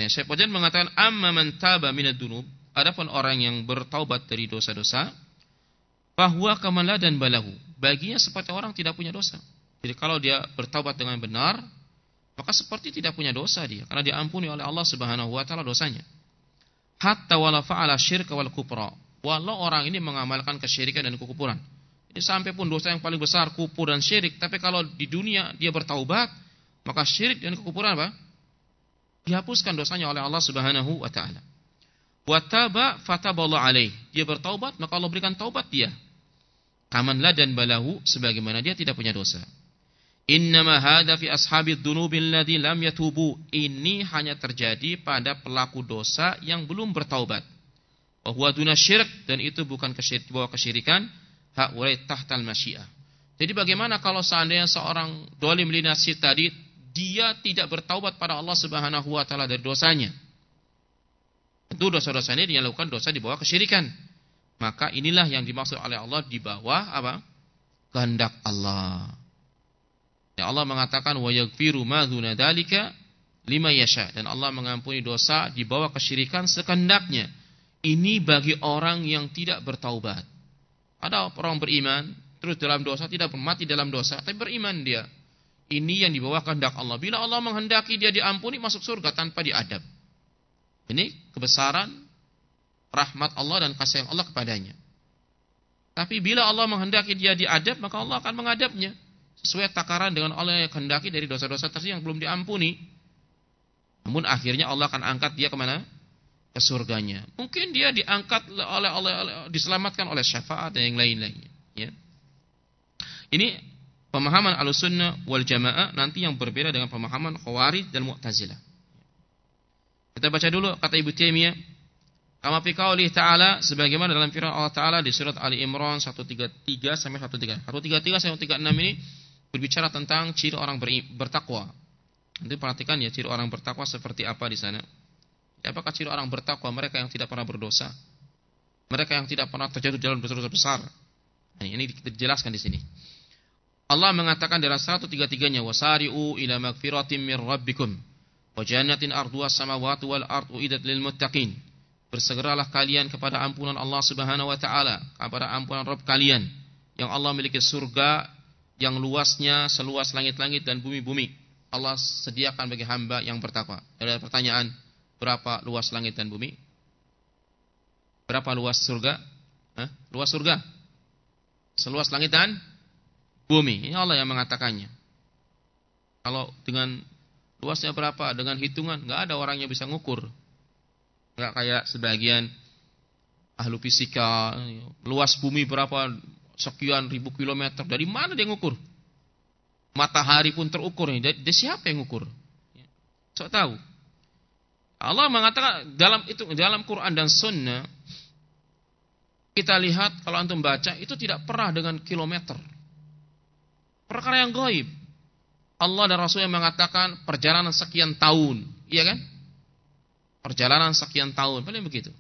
[SPEAKER 1] Ya, Syekh Fauzan mengatakan amma man taba minad dunub, adapun orang yang bertaubat dari dosa-dosa, fahuwa kaman la dan balahu, baginya seperti orang tidak punya dosa. Jadi kalau dia bertaubat dengan benar, maka seperti tidak punya dosa dia, karena diampuni oleh Allah Subhanahu wa taala dosanya. Hatta wala fa'ala syirka wal kufra, walau orang ini mengamalkan kesyirikan dan kekufuran. Jadi sampai pun dosa yang paling besar kufur dan syirik, tapi kalau di dunia dia bertaubat, maka syirik dan kekufuran apa? Dihapuskan dosanya oleh Allah Subhanahu wa taala. Wa taba fataballahu alaih, dia bertaubat maka Allah berikan taubat dia. Kaman la dan balahu, sebagaimana dia tidak punya dosa. Innama hadza fi ashabid dunubil ladzi lam yatubu, ini hanya terjadi pada pelaku dosa yang belum bertaubat. Wa huwa duna syirk, dan itu bukan kesyirik, bawah kesyirikan. Haulai tahtal masyiah. Jadi bagaimana kalau seandainya seorang dolim linasi tadi, dia tidak bertaubat pada Allah Subhanahu wa taala dari dosanya. Tentu dosa-dosanya dia lakukan dosa di bawah kesyirikan. Maka inilah yang dimaksud oleh Allah di bawah apa? Kehendak Allah. Ya, Allah mengatakan wa yaghfiru ma dzuna dzalika lima yasha, dan Allah mengampuni dosa di bawah kesyirikan sekehendaknya. Ini bagi orang yang tidak bertaubat. Ada orang beriman terus dalam dosa, tidak mati dalam dosa, tapi beriman dia. Ini yang di bawah kehendak Allah. Bila Allah menghendaki dia diampuni, masuk surga tanpa diadab. Ini kebesaran rahmat Allah dan kasih Allah kepadanya. Tapi bila Allah menghendaki dia diadab, maka Allah akan mengadabnya sesuai takaran dengan Allah yang kehendaki dari dosa-dosa tersebut yang belum diampuni. Namun akhirnya Allah akan angkat dia kemana? Ke surganya. Mungkin dia diangkat oleh oleh diselamatkan oleh syafaat dan yang lain-lainnya. Ya. Ini pemahaman Ahlussunnah wal Jamaah nanti yang berbeda dengan pemahaman Khawarij dan Mu'tazilah. Kita baca dulu kata Ibnu Taimiyah. Kama fi qaulih ta'ala, sebagaimana dalam firman Allah Ta'ala di surat Ali Imran seratus tiga puluh tiga sampai seratus tiga puluh enam. seratus tiga puluh tiga sampai seratus tiga puluh enam ini berbicara tentang ciri orang bertakwa. Nanti perhatikan ya, ciri orang bertakwa seperti apa di sana. Apakah ciri orang bertakwa? Mereka yang tidak pernah berdosa, mereka yang tidak pernah terjatuh dalam dosa-dosa besar. Nah, ini dijelaskan di sini. Allah mengatakan dalam seratus tiga puluh tiga-nya, wasari'u ila magfiratin mir rabbikum wa jannatin arduha samawati wal ardu uiddat lil muttaqin. Bersegeralah kalian kepada ampunan Allah Subhanahu wa taala, kepada ampunan Rabb kalian, yang Allah memiliki surga yang luasnya seluas langit-langit dan bumi-bumi. Allah sediakan bagi hamba yang bertakwa. Ada pertanyaan, berapa luas langit dan bumi? Berapa luas surga? Hah? Luas surga seluas langit dan bumi. Ini Allah yang mengatakannya. Kalau dengan luasnya berapa, dengan hitungan, nggak ada orang yang bisa ngukur. Nggak kayak sebagian ahlu fisika, luas bumi berapa sekian ribu kilometer. Dari mana dia ngukur? Matahari pun terukur. Dari, dari siapa yang ngukur? Sok tahu. Allah mengatakan dalam itu dalam Quran dan Sunnah, kita lihat kalau antum baca itu tidak pernah dengan kilometer. Perkara yang gaib. Allah dan Rasul yang mengatakan perjalanan sekian tahun, iya kan? Perjalanan sekian tahun, paling begitu.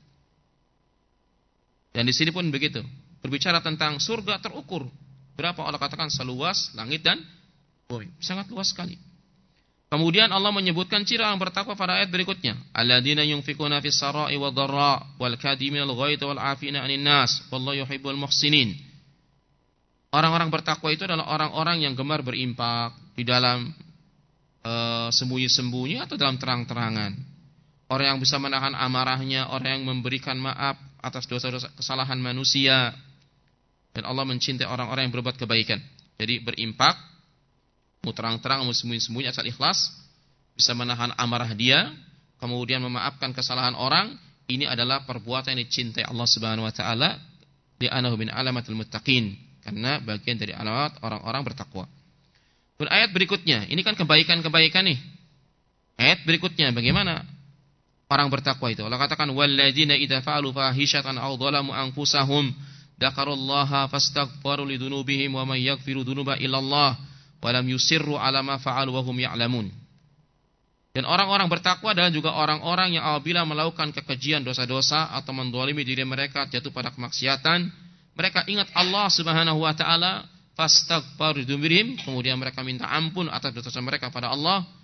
[SPEAKER 1] Dan di sini pun begitu. Berbicara tentang surga terukur. Berapa Allah katakan seluas langit dan bumi. Sangat luas sekali. Kemudian Allah menyebutkan ciri orang bertakwa pada ayat berikutnya. Alladzina yunfikuna fis sarai wad dharra wal kadiminal ghaidha wal 'afina 'anil nas wallahu yuhibbul muhsinin. Orang-orang bertakwa itu adalah orang-orang yang gemar berimpak di dalam uh, sembunyi-sembunyi atau dalam terang-terangan. Orang yang bisa menahan amarahnya, orang yang memberikan maaf atas dosa-dosa kesalahan manusia. Dan Allah mencintai orang-orang yang berbuat kebaikan. Jadi berimpak, mau terang-terang, mau sembunyi-sembunyi asal ikhlas, bisa menahan amarah dia, kemudian memaafkan kesalahan orang. Ini adalah perbuatan yang dicintai Allah Subhanahu wa taala, li'annahu min alamatil muttaqin, karena bagian dari alamat orang-orang bertakwa. Dan ayat berikutnya, ini kan kebaikan-kebaikan nih. Ayat berikutnya bagaimana orang bertakwa itu? Allah katakan walladzina idza fa'alu fahishatan aw dhalamu anfusahum dzakarullaha fastaghfaru lidzunubihim wa may yaghfiru dzunuba illallah wa lam yusirru 'ala ma fa'alu wa hum ya'lamun. Dan orang-orang bertakwa adalah juga orang-orang yang apabila melakukan kekejian dosa-dosa atau mendolimi diri mereka, jatuh pada kemaksiatan, mereka ingat Allah Subhanahu wa taala, fastaghfaru lidzunubihim, kemudian mereka minta ampun atas dosa mereka pada Allah,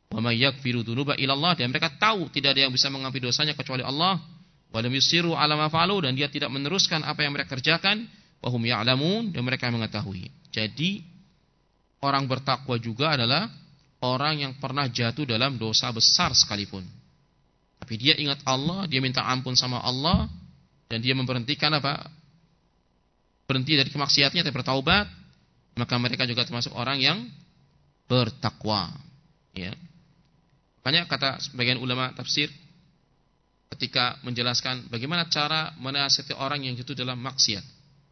[SPEAKER 1] Wa may yaghfiru dzunuba illallah, dan mereka tahu tidak ada yang bisa mengampuni dosanya kecuali Allah. Wa lam yusiru ala ma fa'alu, dan dia tidak meneruskan apa yang mereka kerjakan. Wa hum ya'lamun, dan mereka mengetahui. Jadi orang bertakwa juga adalah orang yang pernah jatuh dalam dosa besar sekalipun, tapi dia ingat Allah, dia minta ampun sama Allah, dan dia memberhentikan apa? Berhenti dari kemaksiatannya dan bertaubat, maka mereka juga termasuk orang yang bertakwa. Ya. Banyak kata sebagian ulama tafsir ketika menjelaskan bagaimana cara menasihati orang yang jatuh dalam maksiat.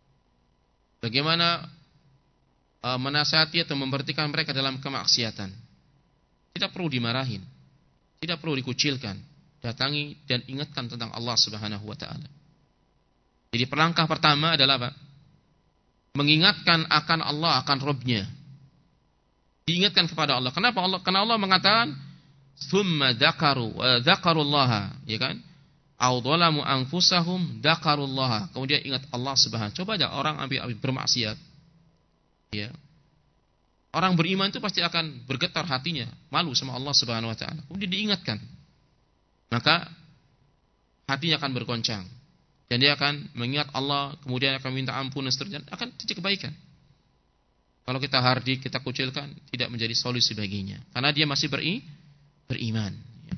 [SPEAKER 1] Bagaimana uh, menasihati atau memberhentikan mereka dalam kemaksiatan. Tidak perlu dimarahin, tidak perlu dikucilkan. Datangi dan ingatkan tentang Allah Subhanahu wa taala. Jadi langkah pertama adalah apa? Mengingatkan akan Allah, akan Rabb-Nya. Diingatkan kepada Allah. Kenapa Allah? Karena Allah mengatakan tsumma dzakaru wa dzakarullaha, ya kan? Au dzalamu anfusahum dzakarullaha. Kemudian ingat Allah Subhanahu. Coba aja orang ambil, ambil bermaksiat. Ya. Orang beriman itu pasti akan bergetar hatinya, malu sama Allah Subhanahu wa taala. Kemudian diingatkan. Maka hatinya akan bergoncang, dan dia akan mengingat Allah, kemudian akan minta ampun dan seterusnya, akan terjadi kebaikan. Kalau kita hardik, kita kucilkan, tidak menjadi solusi baginya, karena dia masih beri, beriman.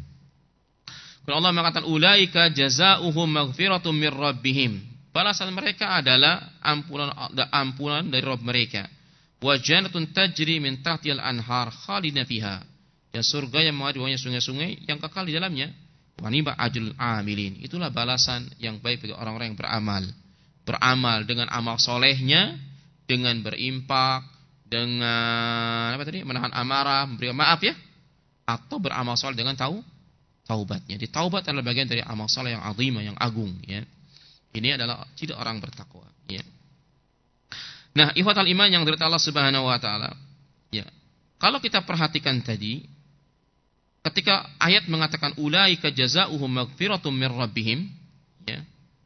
[SPEAKER 1] Kalau Allah mengatakan ulaika jazaohum maghfiratum mir rabbihim, balasan mereka adalah ampunan ampunan dari Rabb mereka. Wa jannatun tajri min tahtihal anhar khalidina fiha, dan surga yang mengalir sungai-sungai yang kekal di dalamnya. Wa ni'ma ajrul amilin, itulah balasan yang baik bagi orang-orang yang beramal. Beramal dengan amal solehnya, dengan berimpak, dengan apa tadi? Menahan amarah, memberi maaf ya, atau beramal soleh dengan tahu taubatnya. Di taubat adalah bagian dari amal soleh yang azimah, yang agung ya. Ini adalah ciri orang bertakwa ya. Nah, ikhwatal iman yang dari Allah Subhanahu wa taala. Ya. Kalau kita perhatikan tadi, ketika ayat mengatakan ulaika jazaohum maghfiratum mir rabbihim, ya.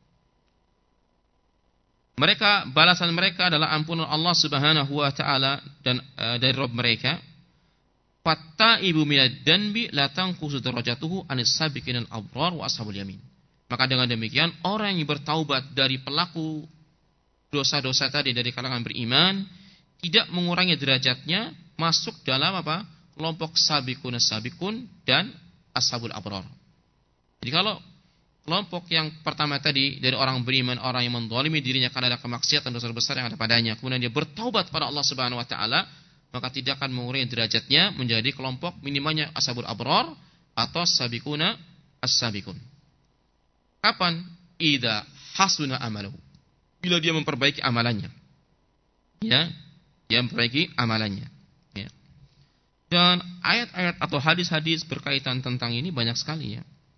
[SPEAKER 1] Mereka, balasan mereka adalah ampunan Allah Subhanahu wa taala dan uh, dari Rabb mereka. Fattaibu minad danbi la tanqusu darajatuhu anis sabiqinal abrar wa ashabul yamin. Maka dengan demikian orang yang bertaubat dari pelaku dosa-dosa tadi dari kalangan beriman tidak mengurangi derajatnya, masuk dalam apa? Kelompok sabiqun sabiqun dan ashabul abrar. Jadi kalau kelompok yang pertama tadi dari orang beriman, orang yang menzalimi dirinya karena ada kemaksiatan dosa besar yang ada padanya, kemudian dia bertaubat pada Allah Subhanahu wa taala, maka tidak akan mengurangi derajatnya menjadi kelompok minimalnya ashabul abrar atau sabiquna as-sabiqun. Kapan? Idza hasuna amaluhu, bila dia memperbaiki amalannya. Ya, dia memperbaiki amalannya. Ya. Dan ayat-ayat atau hadis-hadis berkaitan tentang ini banyak sekali ya.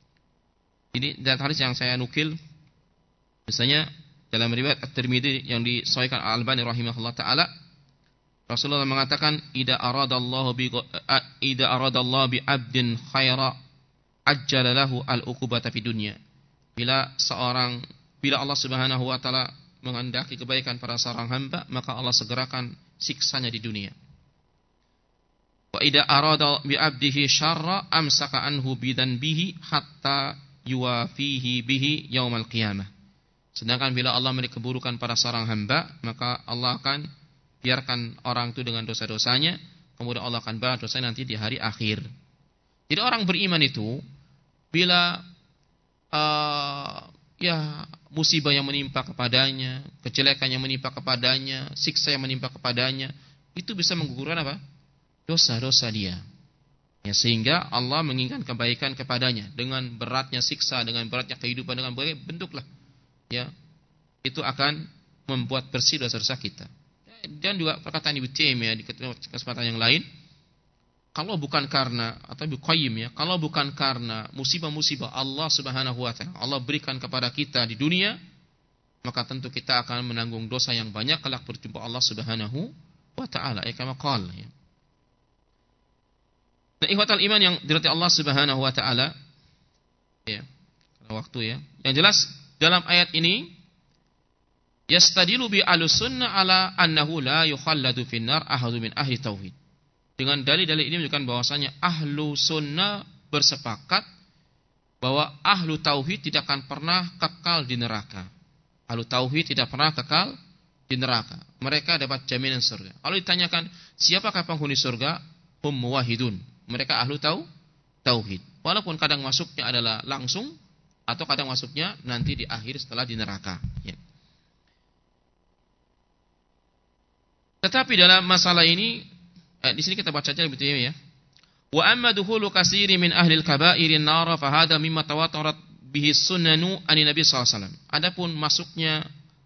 [SPEAKER 1] Ini dari hadis yang saya nukil, misalnya dalam riwayat At-Tirmidzi yang disahihkan Al-Albani rahimahullah taala, Rasulullah mengatakan idza aradallahu bi idza aradallahu bi 'abdin khaira ajjala lahu al-uqubata fid dunya. Bila seorang bila Allah Subhanahu wa taala menghendaki kebaikan pada seorang hamba, maka Allah segerakan siksanya di dunia. Wa idza arada bi 'abdihi syarra amsaka anhu bidanbihi hatta yuwafihi bihi yaumal qiyamah. Sedangkan bila Allah memberi keburukan pada seorang hamba, maka Allah akan biarkan orang itu dengan dosa-dosanya, kemudian Allah akan balas dosanya nanti di hari akhir. Jadi orang beriman itu bila uh, ya musibah yang menimpa kepadanya, kejelekan yang menimpa kepadanya, siksa yang menimpa kepadanya, itu bisa menggugurkan apa? Dosa-dosa dia. Ya, sehingga Allah menginginkan kebaikan kepadanya dengan beratnya siksa, dengan beratnya kehidupan, dengan berbagai bentuklah. Ya, itu akan membuat bersih dosa-dosa kita. Dan juga perkataan Ibnu Taimiyah di kesempatan yang lain, kalau bukan karena atau Ibnu Qayyim ya, kalau bukan karena musibah-musibah Allah Subhanahu wa taala Allah berikan kepada kita di dunia, maka tentu kita akan menanggung dosa yang banyak kelak berjumpa Allah Subhanahu wa taala. Ya kama qala ya. Nah, ikhwatal iman yang dirahmati Allah Subhanahu wa taala, ya, karena waktu ya. Yang jelas dalam ayat ini yastadilu bi al-sunnah ala annahu la yukhalladu finnar ahadu min ahli tauhid. Dengan dalil-dalil ini menunjukkan bahwasanya ahlu sunnah bersepakat bahwa ahlu tauhid tidak akan pernah kekal di neraka. Ahlu tauhid tidak pernah kekal di neraka. Mereka dapat jaminan surga. Kalau ditanyakan siapakah penghuni surga? Hum muwahhidun. Mereka ahlu tau tauhid. Walaupun kadang masuknya adalah langsung atau kadang masuknya nanti di akhir setelah di neraka. Ya. Tetapi dalam masalah ini, eh, di sini kita baca saja begitu ya. Wa amma dukhulu katsiri min ahli al-kaba'iri an-nar fa hadha mimma tawatarat bihi sunanu an Nabi sallallahu alaihi wasallam. Adapun masuknya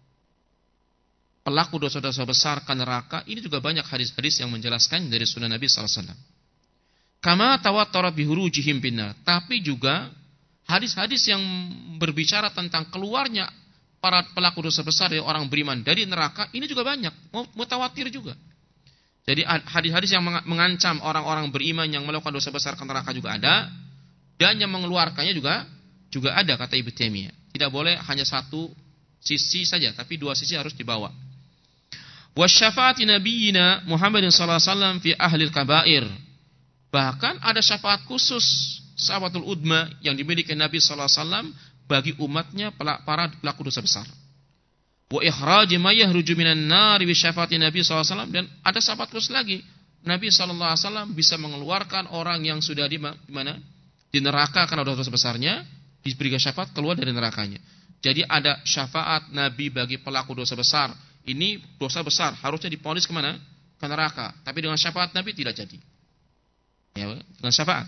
[SPEAKER 1] pelaku dosa-dosa besar ke neraka, ini juga banyak hadis-hadis yang menjelaskan dari sunnah Nabi sallallahu alaihi wasallam. Kama tawatarat bihurujihim binnar. Tapi juga hadis-hadis yang berbicara tentang keluarnya para pelaku dosa besar ya, orang beriman dari neraka, ini juga banyak, mutawatir juga. Jadi hadis-hadis yang mengancam orang-orang beriman yang melakukan dosa besar ke neraka juga ada, dan yang mengeluarkannya juga juga ada, kata Ibnu Taimiyah. Tidak boleh hanya satu sisi saja, tapi dua sisi harus dibawa. Wasyafaati nabiyina Muhammadin sallallahu alaihi wasallam fi ahli al-kaba'ir. Bahkan ada syafaat khusus sahabatul udma yang dimiliki Nabi sallallahu alaihi wasallam bagi umatnya para pelaku dosa besar. Wa ikhraji ma yahruju minan nar bi syafaati Nabi sallallahu alaihi wasallam, dan ada syafaat khusus lagi. Nabi sallallahu alaihi wasallam bisa mengeluarkan orang yang sudah di mana? Di neraka karena dosa besarnya, diberikan syafaat keluar dari nerakanya. Jadi ada syafaat Nabi bagi pelaku dosa besar. Ini dosa besar, harusnya diponis ke mana? Ke neraka. Tapi dengan syafaat Nabi tidak jadi. Ya, dengan syafaat.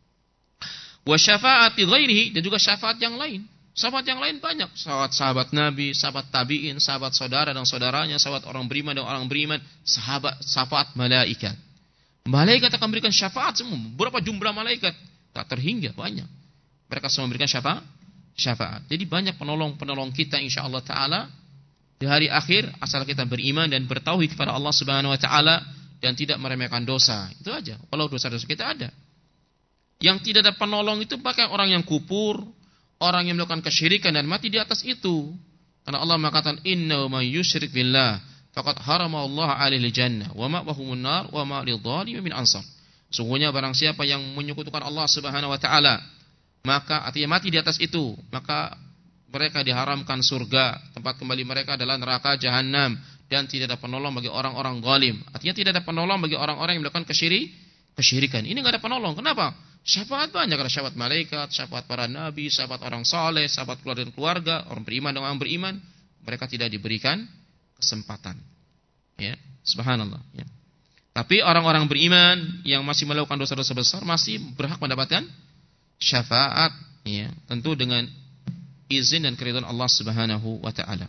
[SPEAKER 1] Wa syafaati ghairihi, dan juga syafaat yang lain. Sahabat yang lain banyak, sahabat sahabat Nabi, sahabat tabi'in, sahabat saudara dan saudaranya, sahabat orang beriman dan orang beriman, sahabat syafaat malaikat. Malaikat akan memberikan syafaat semua. Berapa jumlah malaikat? Tak terhingga, banyak. Mereka semua memberikan syafaat. Syafaat. Jadi banyak penolong-penolong kita insyaallah taala di hari akhir, asal kita beriman dan bertauhid kepada Allah Subhanahu wa taala dan tidak meremehkan dosa. Itu aja. Walau dosa-dosa kita ada. Yang tidak ada penolong itu pakai orang yang kufur, orang yang melakukan kesyirikan dan mati di atas itu. Karena Allah mengatakan inna may yusyrik billah faqad harama Allah 'alaihi jannah wa ma'wahumun nar wa ma lidh-dhalimin min ansar. Sungguhnya barang siapa yang menyekutukan Allah Subhanahu wa taala, maka artinya mati di atas itu, maka mereka diharamkan surga, tempat kembali mereka adalah neraka jahanam, dan tidak ada penolong bagi orang-orang zalim. Artinya tidak ada penolong bagi orang-orang yang melakukan kesyirik, kesyirikan. Ini enggak ada penolong. Kenapa? Syafaat banyak, ada syafaat malaikat, syafaat para nabi, syafaat orang saleh, syafaat keluarga dan keluarga, orang beriman dan orang beriman, mereka tidak diberikan kesempatan. Ya, subhanallah, ya. Tapi orang-orang beriman yang masih melakukan dosa-dosa besar masih berhak mendapatkan syafaat, ya, tentu dengan izin dan keridhaan Allah Subhanahu wa taala.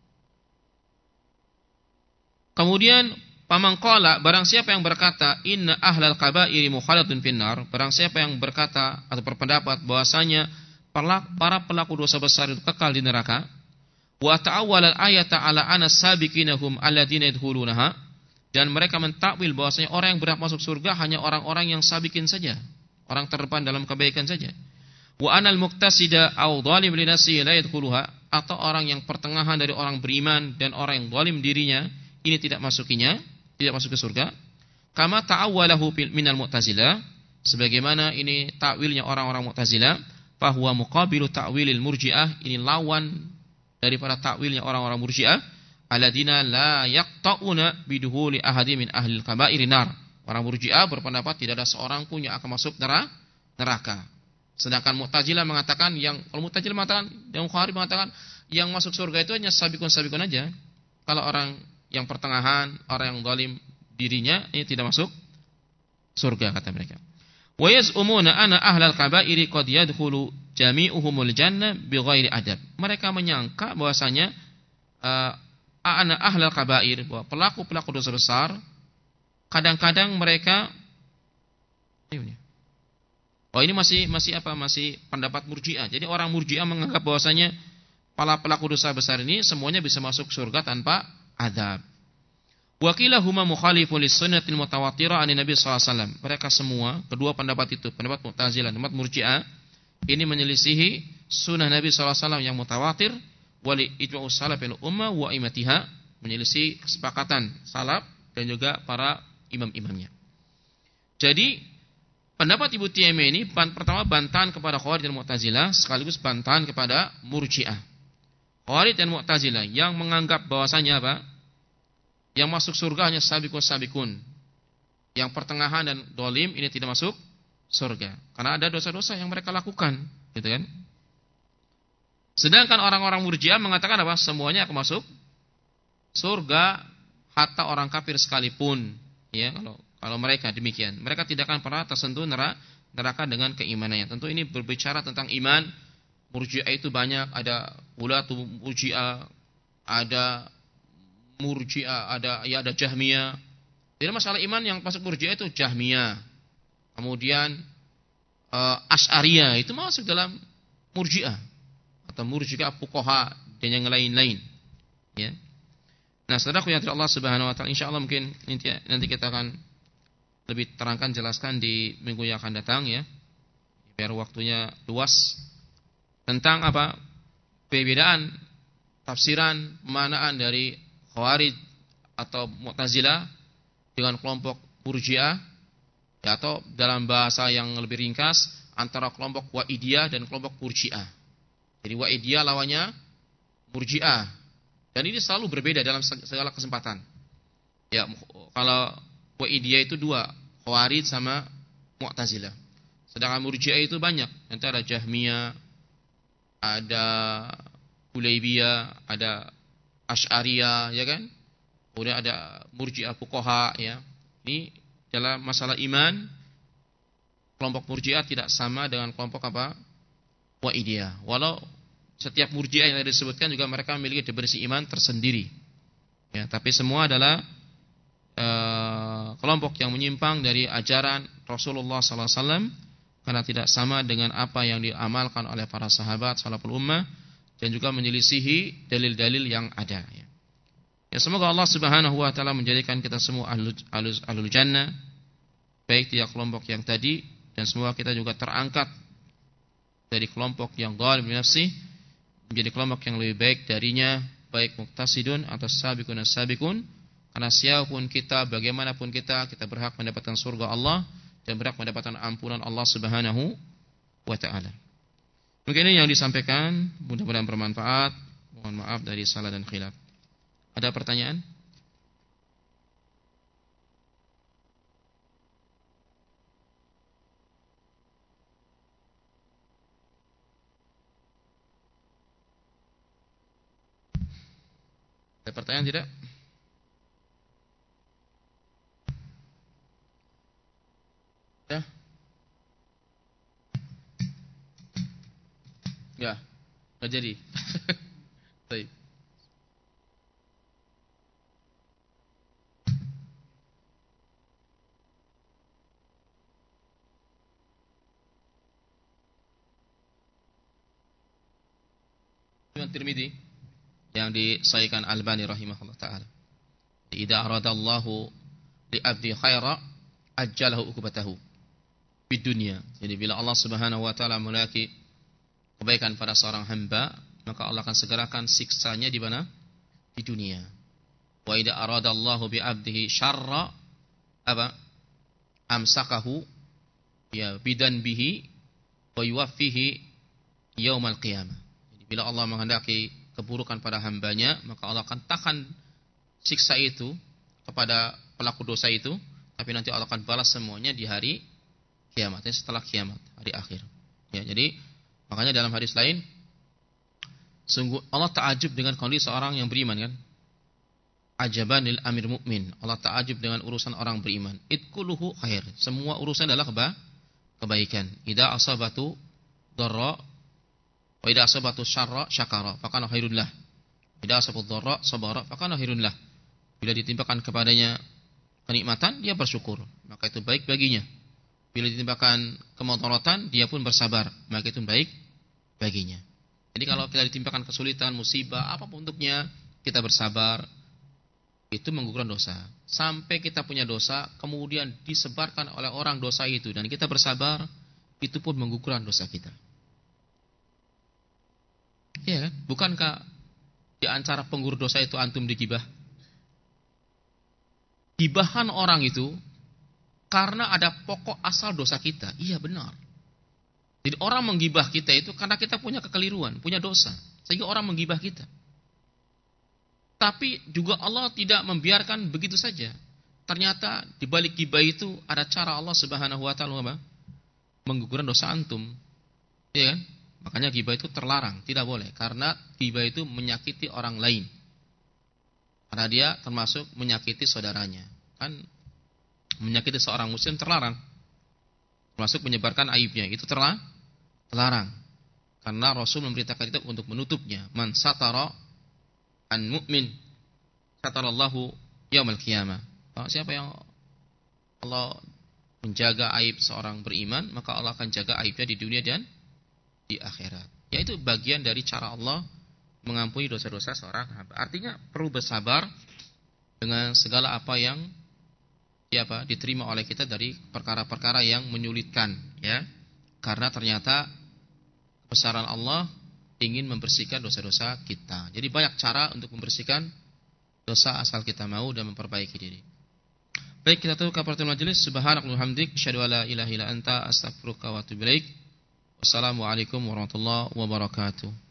[SPEAKER 1] Kemudian paman qala, barang siapa yang berkata inna ahlal kaba'iri mukhalatun finnar, barang siapa yang berkata atau berpendapat bahwasanya para pelaku dosa besar itu kekal di neraka, wa ta'awwala al-ayata ala anas sabiqinahum alladziina yadkhulunaha, dan mereka mentakwil bahwasanya orang yang berhak masuk surga hanya orang-orang yang sabiqin saja, orang terdepan dalam kebaikan saja. Wa anal muqtasida aw dhalim li nafsihi la yadkhuluha, atau orang yang pertengahan dari orang beriman dan orang yang zalim dirinya, ini tidak masukinya, tidak masuk ke surga. Kama ta'awwalahu minal mu'tazilah, sebagaimana ini takwilnya orang-orang Mu'tazilah, bahwa muqabilu ta'wilil murji'ah, ini lawan daripada takwilnya orang-orang murji'ah, alladzina la yaqta'una biduhuli ahadi min ahlil kaba'iri nar. Orang murji'ah berpendapat tidak ada seorang pun yang akan masuk neraka. Sedangkan Mu'tazilah mengatakan, yang kalau Mu'tazilah mengatakan, yang Khawarij mengatakan yang masuk surga itu hanya sabikun-sabikun aja. Kalau orang yang pertengahan, orang yang zalim dirinya, ini tidak masuk surga, kata mereka. Wa yaz'umuna anna ahlal kaba'iri qad yadkhulu jami'uhumul jannah bighairi adab. Mereka menyangka bahwasanya uh, anna ahlal kaba'ir, bahwa pelaku-pelaku dosa besar kadang-kadang mereka Oh ini masih masih apa? Masih pendapat Murji'ah. Jadi orang Murji'ah menganggap bahwasanya para pelaku dosa besar ini semuanya bisa masuk surga tanpa adab. Wa kilahuma mukhalifun lis-sunnatil mutawatirah an Nabi sallallahu alaihi wasallam. Mereka semua, kedua pendapat itu, pendapat Mu'tazilah, pendapat Murji'ah, ini menyelisihi sunnah Nabi sallallahu alaihi wasallam yang mutawatir, wal ijma'us salafil ummah wa imatiha, menyelisihi kesepakatan salaf dan juga para imam-imamnya. Jadi pendapat Ibnu Taimiyah ini pertama bantahan kepada Khawarij dan Mu'tazilah sekaligus bantahan kepada Murji'ah. Khawarij dan Mu'tazilah yang menganggap bahwasanya apa? Yang masuk surga hanya sabiqun sabiqun. Yang pertengahan dan dolim ini tidak masuk surga. Karena ada dosa-dosa yang mereka lakukan, gitu kan? Sedangkan orang-orang Murji'ah mengatakan apa? Semuanya akan masuk surga, hatta orang kafir sekalipun. Ya, kalau kalau mereka demikian, mereka tidak akan pernah tersentuh neraka dengan keimanannya. Tentu ini berbicara tentang iman. Murji'ah itu banyak, ada ulatu Murji'ah, ada Murji'ah, ada ya ada Jahmiyah. Jadi masalah iman yang masuk Murji'ah itu Jahmiyah. Kemudian uh, Asy'ariyah itu masuk dalam Murji'ah atau Murji'ah fuqaha dan yang lain-lain. Ya. Nah, saudaraku yang Allah Subhanahu wa taala, insyaallah mungkin nanti, nanti kita akan lebih terangkan jelaskan di minggu yang akan datang ya. Biar waktunya luas tentang apa? Perbedaan tafsiran pemaknaan dari Khawarij atau Mu'tazilah dengan kelompok Murji'ah ya, atau dalam bahasa yang lebih ringkas antara kelompok Wa'idiyah dan kelompok Murji'ah. Jadi Wa'idiyah lawannya Murji'ah. Dan ini selalu berbeda dalam segala kesempatan. Ya, kalau Wa'idiyah itu dua, Khawarij sama Mu'tazilah. Sedangkan Murji'ah itu banyak. Nanti ada Jahmiyah, ada Hulaibiyah, ada Asy'ariyah, ya kan? Kemudian ada Murji'ah fuqaha, ya. Ini dalam masalah iman, kelompok Murji'ah tidak sama dengan kelompok apa? Wa'idiyah. Walau setiap Murji'ah yang disebutkan juga mereka memiliki definisi iman tersendiri. Ya, tapi semua adalah uh, kelompok yang menyimpang dari ajaran Rasulullah sallallahu alaihi wasallam karena tidak sama dengan apa yang diamalkan oleh para sahabat salaful ummah dan juga menyelisihi dalil-dalil yang ada. Ya, ya semoga Allah Subhanahu wa taala menjadikan kita semua ahlul, ahlul, ahlul jannah, baik tiap kelompok yang tadi, dan semoga kita juga terangkat dari kelompok yang dhalim bi nafsi menjadi kelompok yang lebih baik darinya, baik muqtasidun atau sabiqun as-sabiqun. Karena siapapun kita, bagaimanapun kita, kita berhak mendapatkan surga Allah dan berhak mendapatkan ampunan Allah Subhanahu wa taala. Mungkin ini yang disampaikan, mudah-mudahan bermanfaat. Mohon maaf dari salah dan khilaf. Ada pertanyaan? Ada pertanyaan tidak? Ya? Ya, nggak jadi. Baik. Imam Tirmidzi yang disahihkan Albani rahimahullah taala. Idza aradallahu li 'abdi khaira ajjalahu uqubatahu di dunia. Jadi bila Allah Subhanahu wa taala melaki kebaikan pada seorang hamba, maka Allah akan segerakan siksanya di mana? Di dunia. Wa idza aradallahu bi 'abdihi syarra apa? Amsakahu ya bidan bihi wa yuwaffihi yaumal qiyamah. Jadi bila Allah menghendaki keburukan pada hambanya, maka Allah akan tahan siksa itu kepada pelaku dosa itu, tapi nanti Allah akan balas semuanya di hari kiamat, setelah kiamat, hari akhir. Ya, jadi makanya dalam hadis lain, sungguh Allah ta'ajub dengan kondisi seorang yang beriman kan. Ajaban lil amir mukmin. Allah ta'ajub dengan urusan orang beriman. Idkuluhu khair. Semua urusan adalah keba kebaikan. Idza asabatu dharra wa idza asabatu syarra syakara fakana khairun lah. Idza asabatu dharra sabara fakana khairun lah. Bila ditimpakan kepadanya kenikmatan, dia bersyukur, maka itu baik baginya. Bila ditimpakan kemudaratan, dia pun bersabar, maka itu baik baginya. Jadi kalau kita ditimpakan kesulitan, musibah, apapun bentuknya, kita bersabar, itu menggugurkan dosa. Sampai kita punya dosa, kemudian disebarkan oleh orang dosa itu, dan kita bersabar, itu pun menggugurkan dosa kita. Iya kan? Bukankah di antara penggugur dosa itu antum digibah? Gibahan orang itu karena ada pokok asal dosa kita. Iya benar. Jadi orang menggibah kita itu karena kita punya kekeliruan, punya dosa. Sehingga orang menggibah kita. Tapi juga Allah tidak membiarkan begitu saja. Ternyata di balik gibah itu ada cara Allah Subhanahu wa taala apa? Menggugurkan dosa antum. Iya kan? Makanya gibah itu terlarang, tidak boleh karena gibah itu menyakiti orang lain. Karena dia termasuk menyakiti saudaranya. Kan menyakiti seorang muslim terlarang. Termasuk menyebarkan aibnya, itu terlarang. Terlarang. Karena Rasul memberitakan itu untuk menutupnya. Man satara an mu'min satarallahu yaumil qiyamah. Siapa yang Allah menjaga aib seorang beriman, maka Allah akan jaga aibnya di dunia dan di akhirat. Yaitu bagian dari cara Allah mengampuni dosa-dosa seorang hamba. Artinya perlu bersabar dengan segala apa yang ya apa, diterima oleh kita dari perkara-perkara yang menyulitkan, ya. Karena ternyata kebesaran Allah ingin membersihkan dosa-dosa kita. Jadi banyak cara untuk membersihkan dosa asal kita mau dan memperbaiki diri. Baik, kita tutup kafaaratul majelis. Subhanakallahumma hamdik, asyhadu an la ilaha illa anta, astaghfiruka wa atubu ilaik. Wassalamualaikum warahmatullahi wabarakatuh.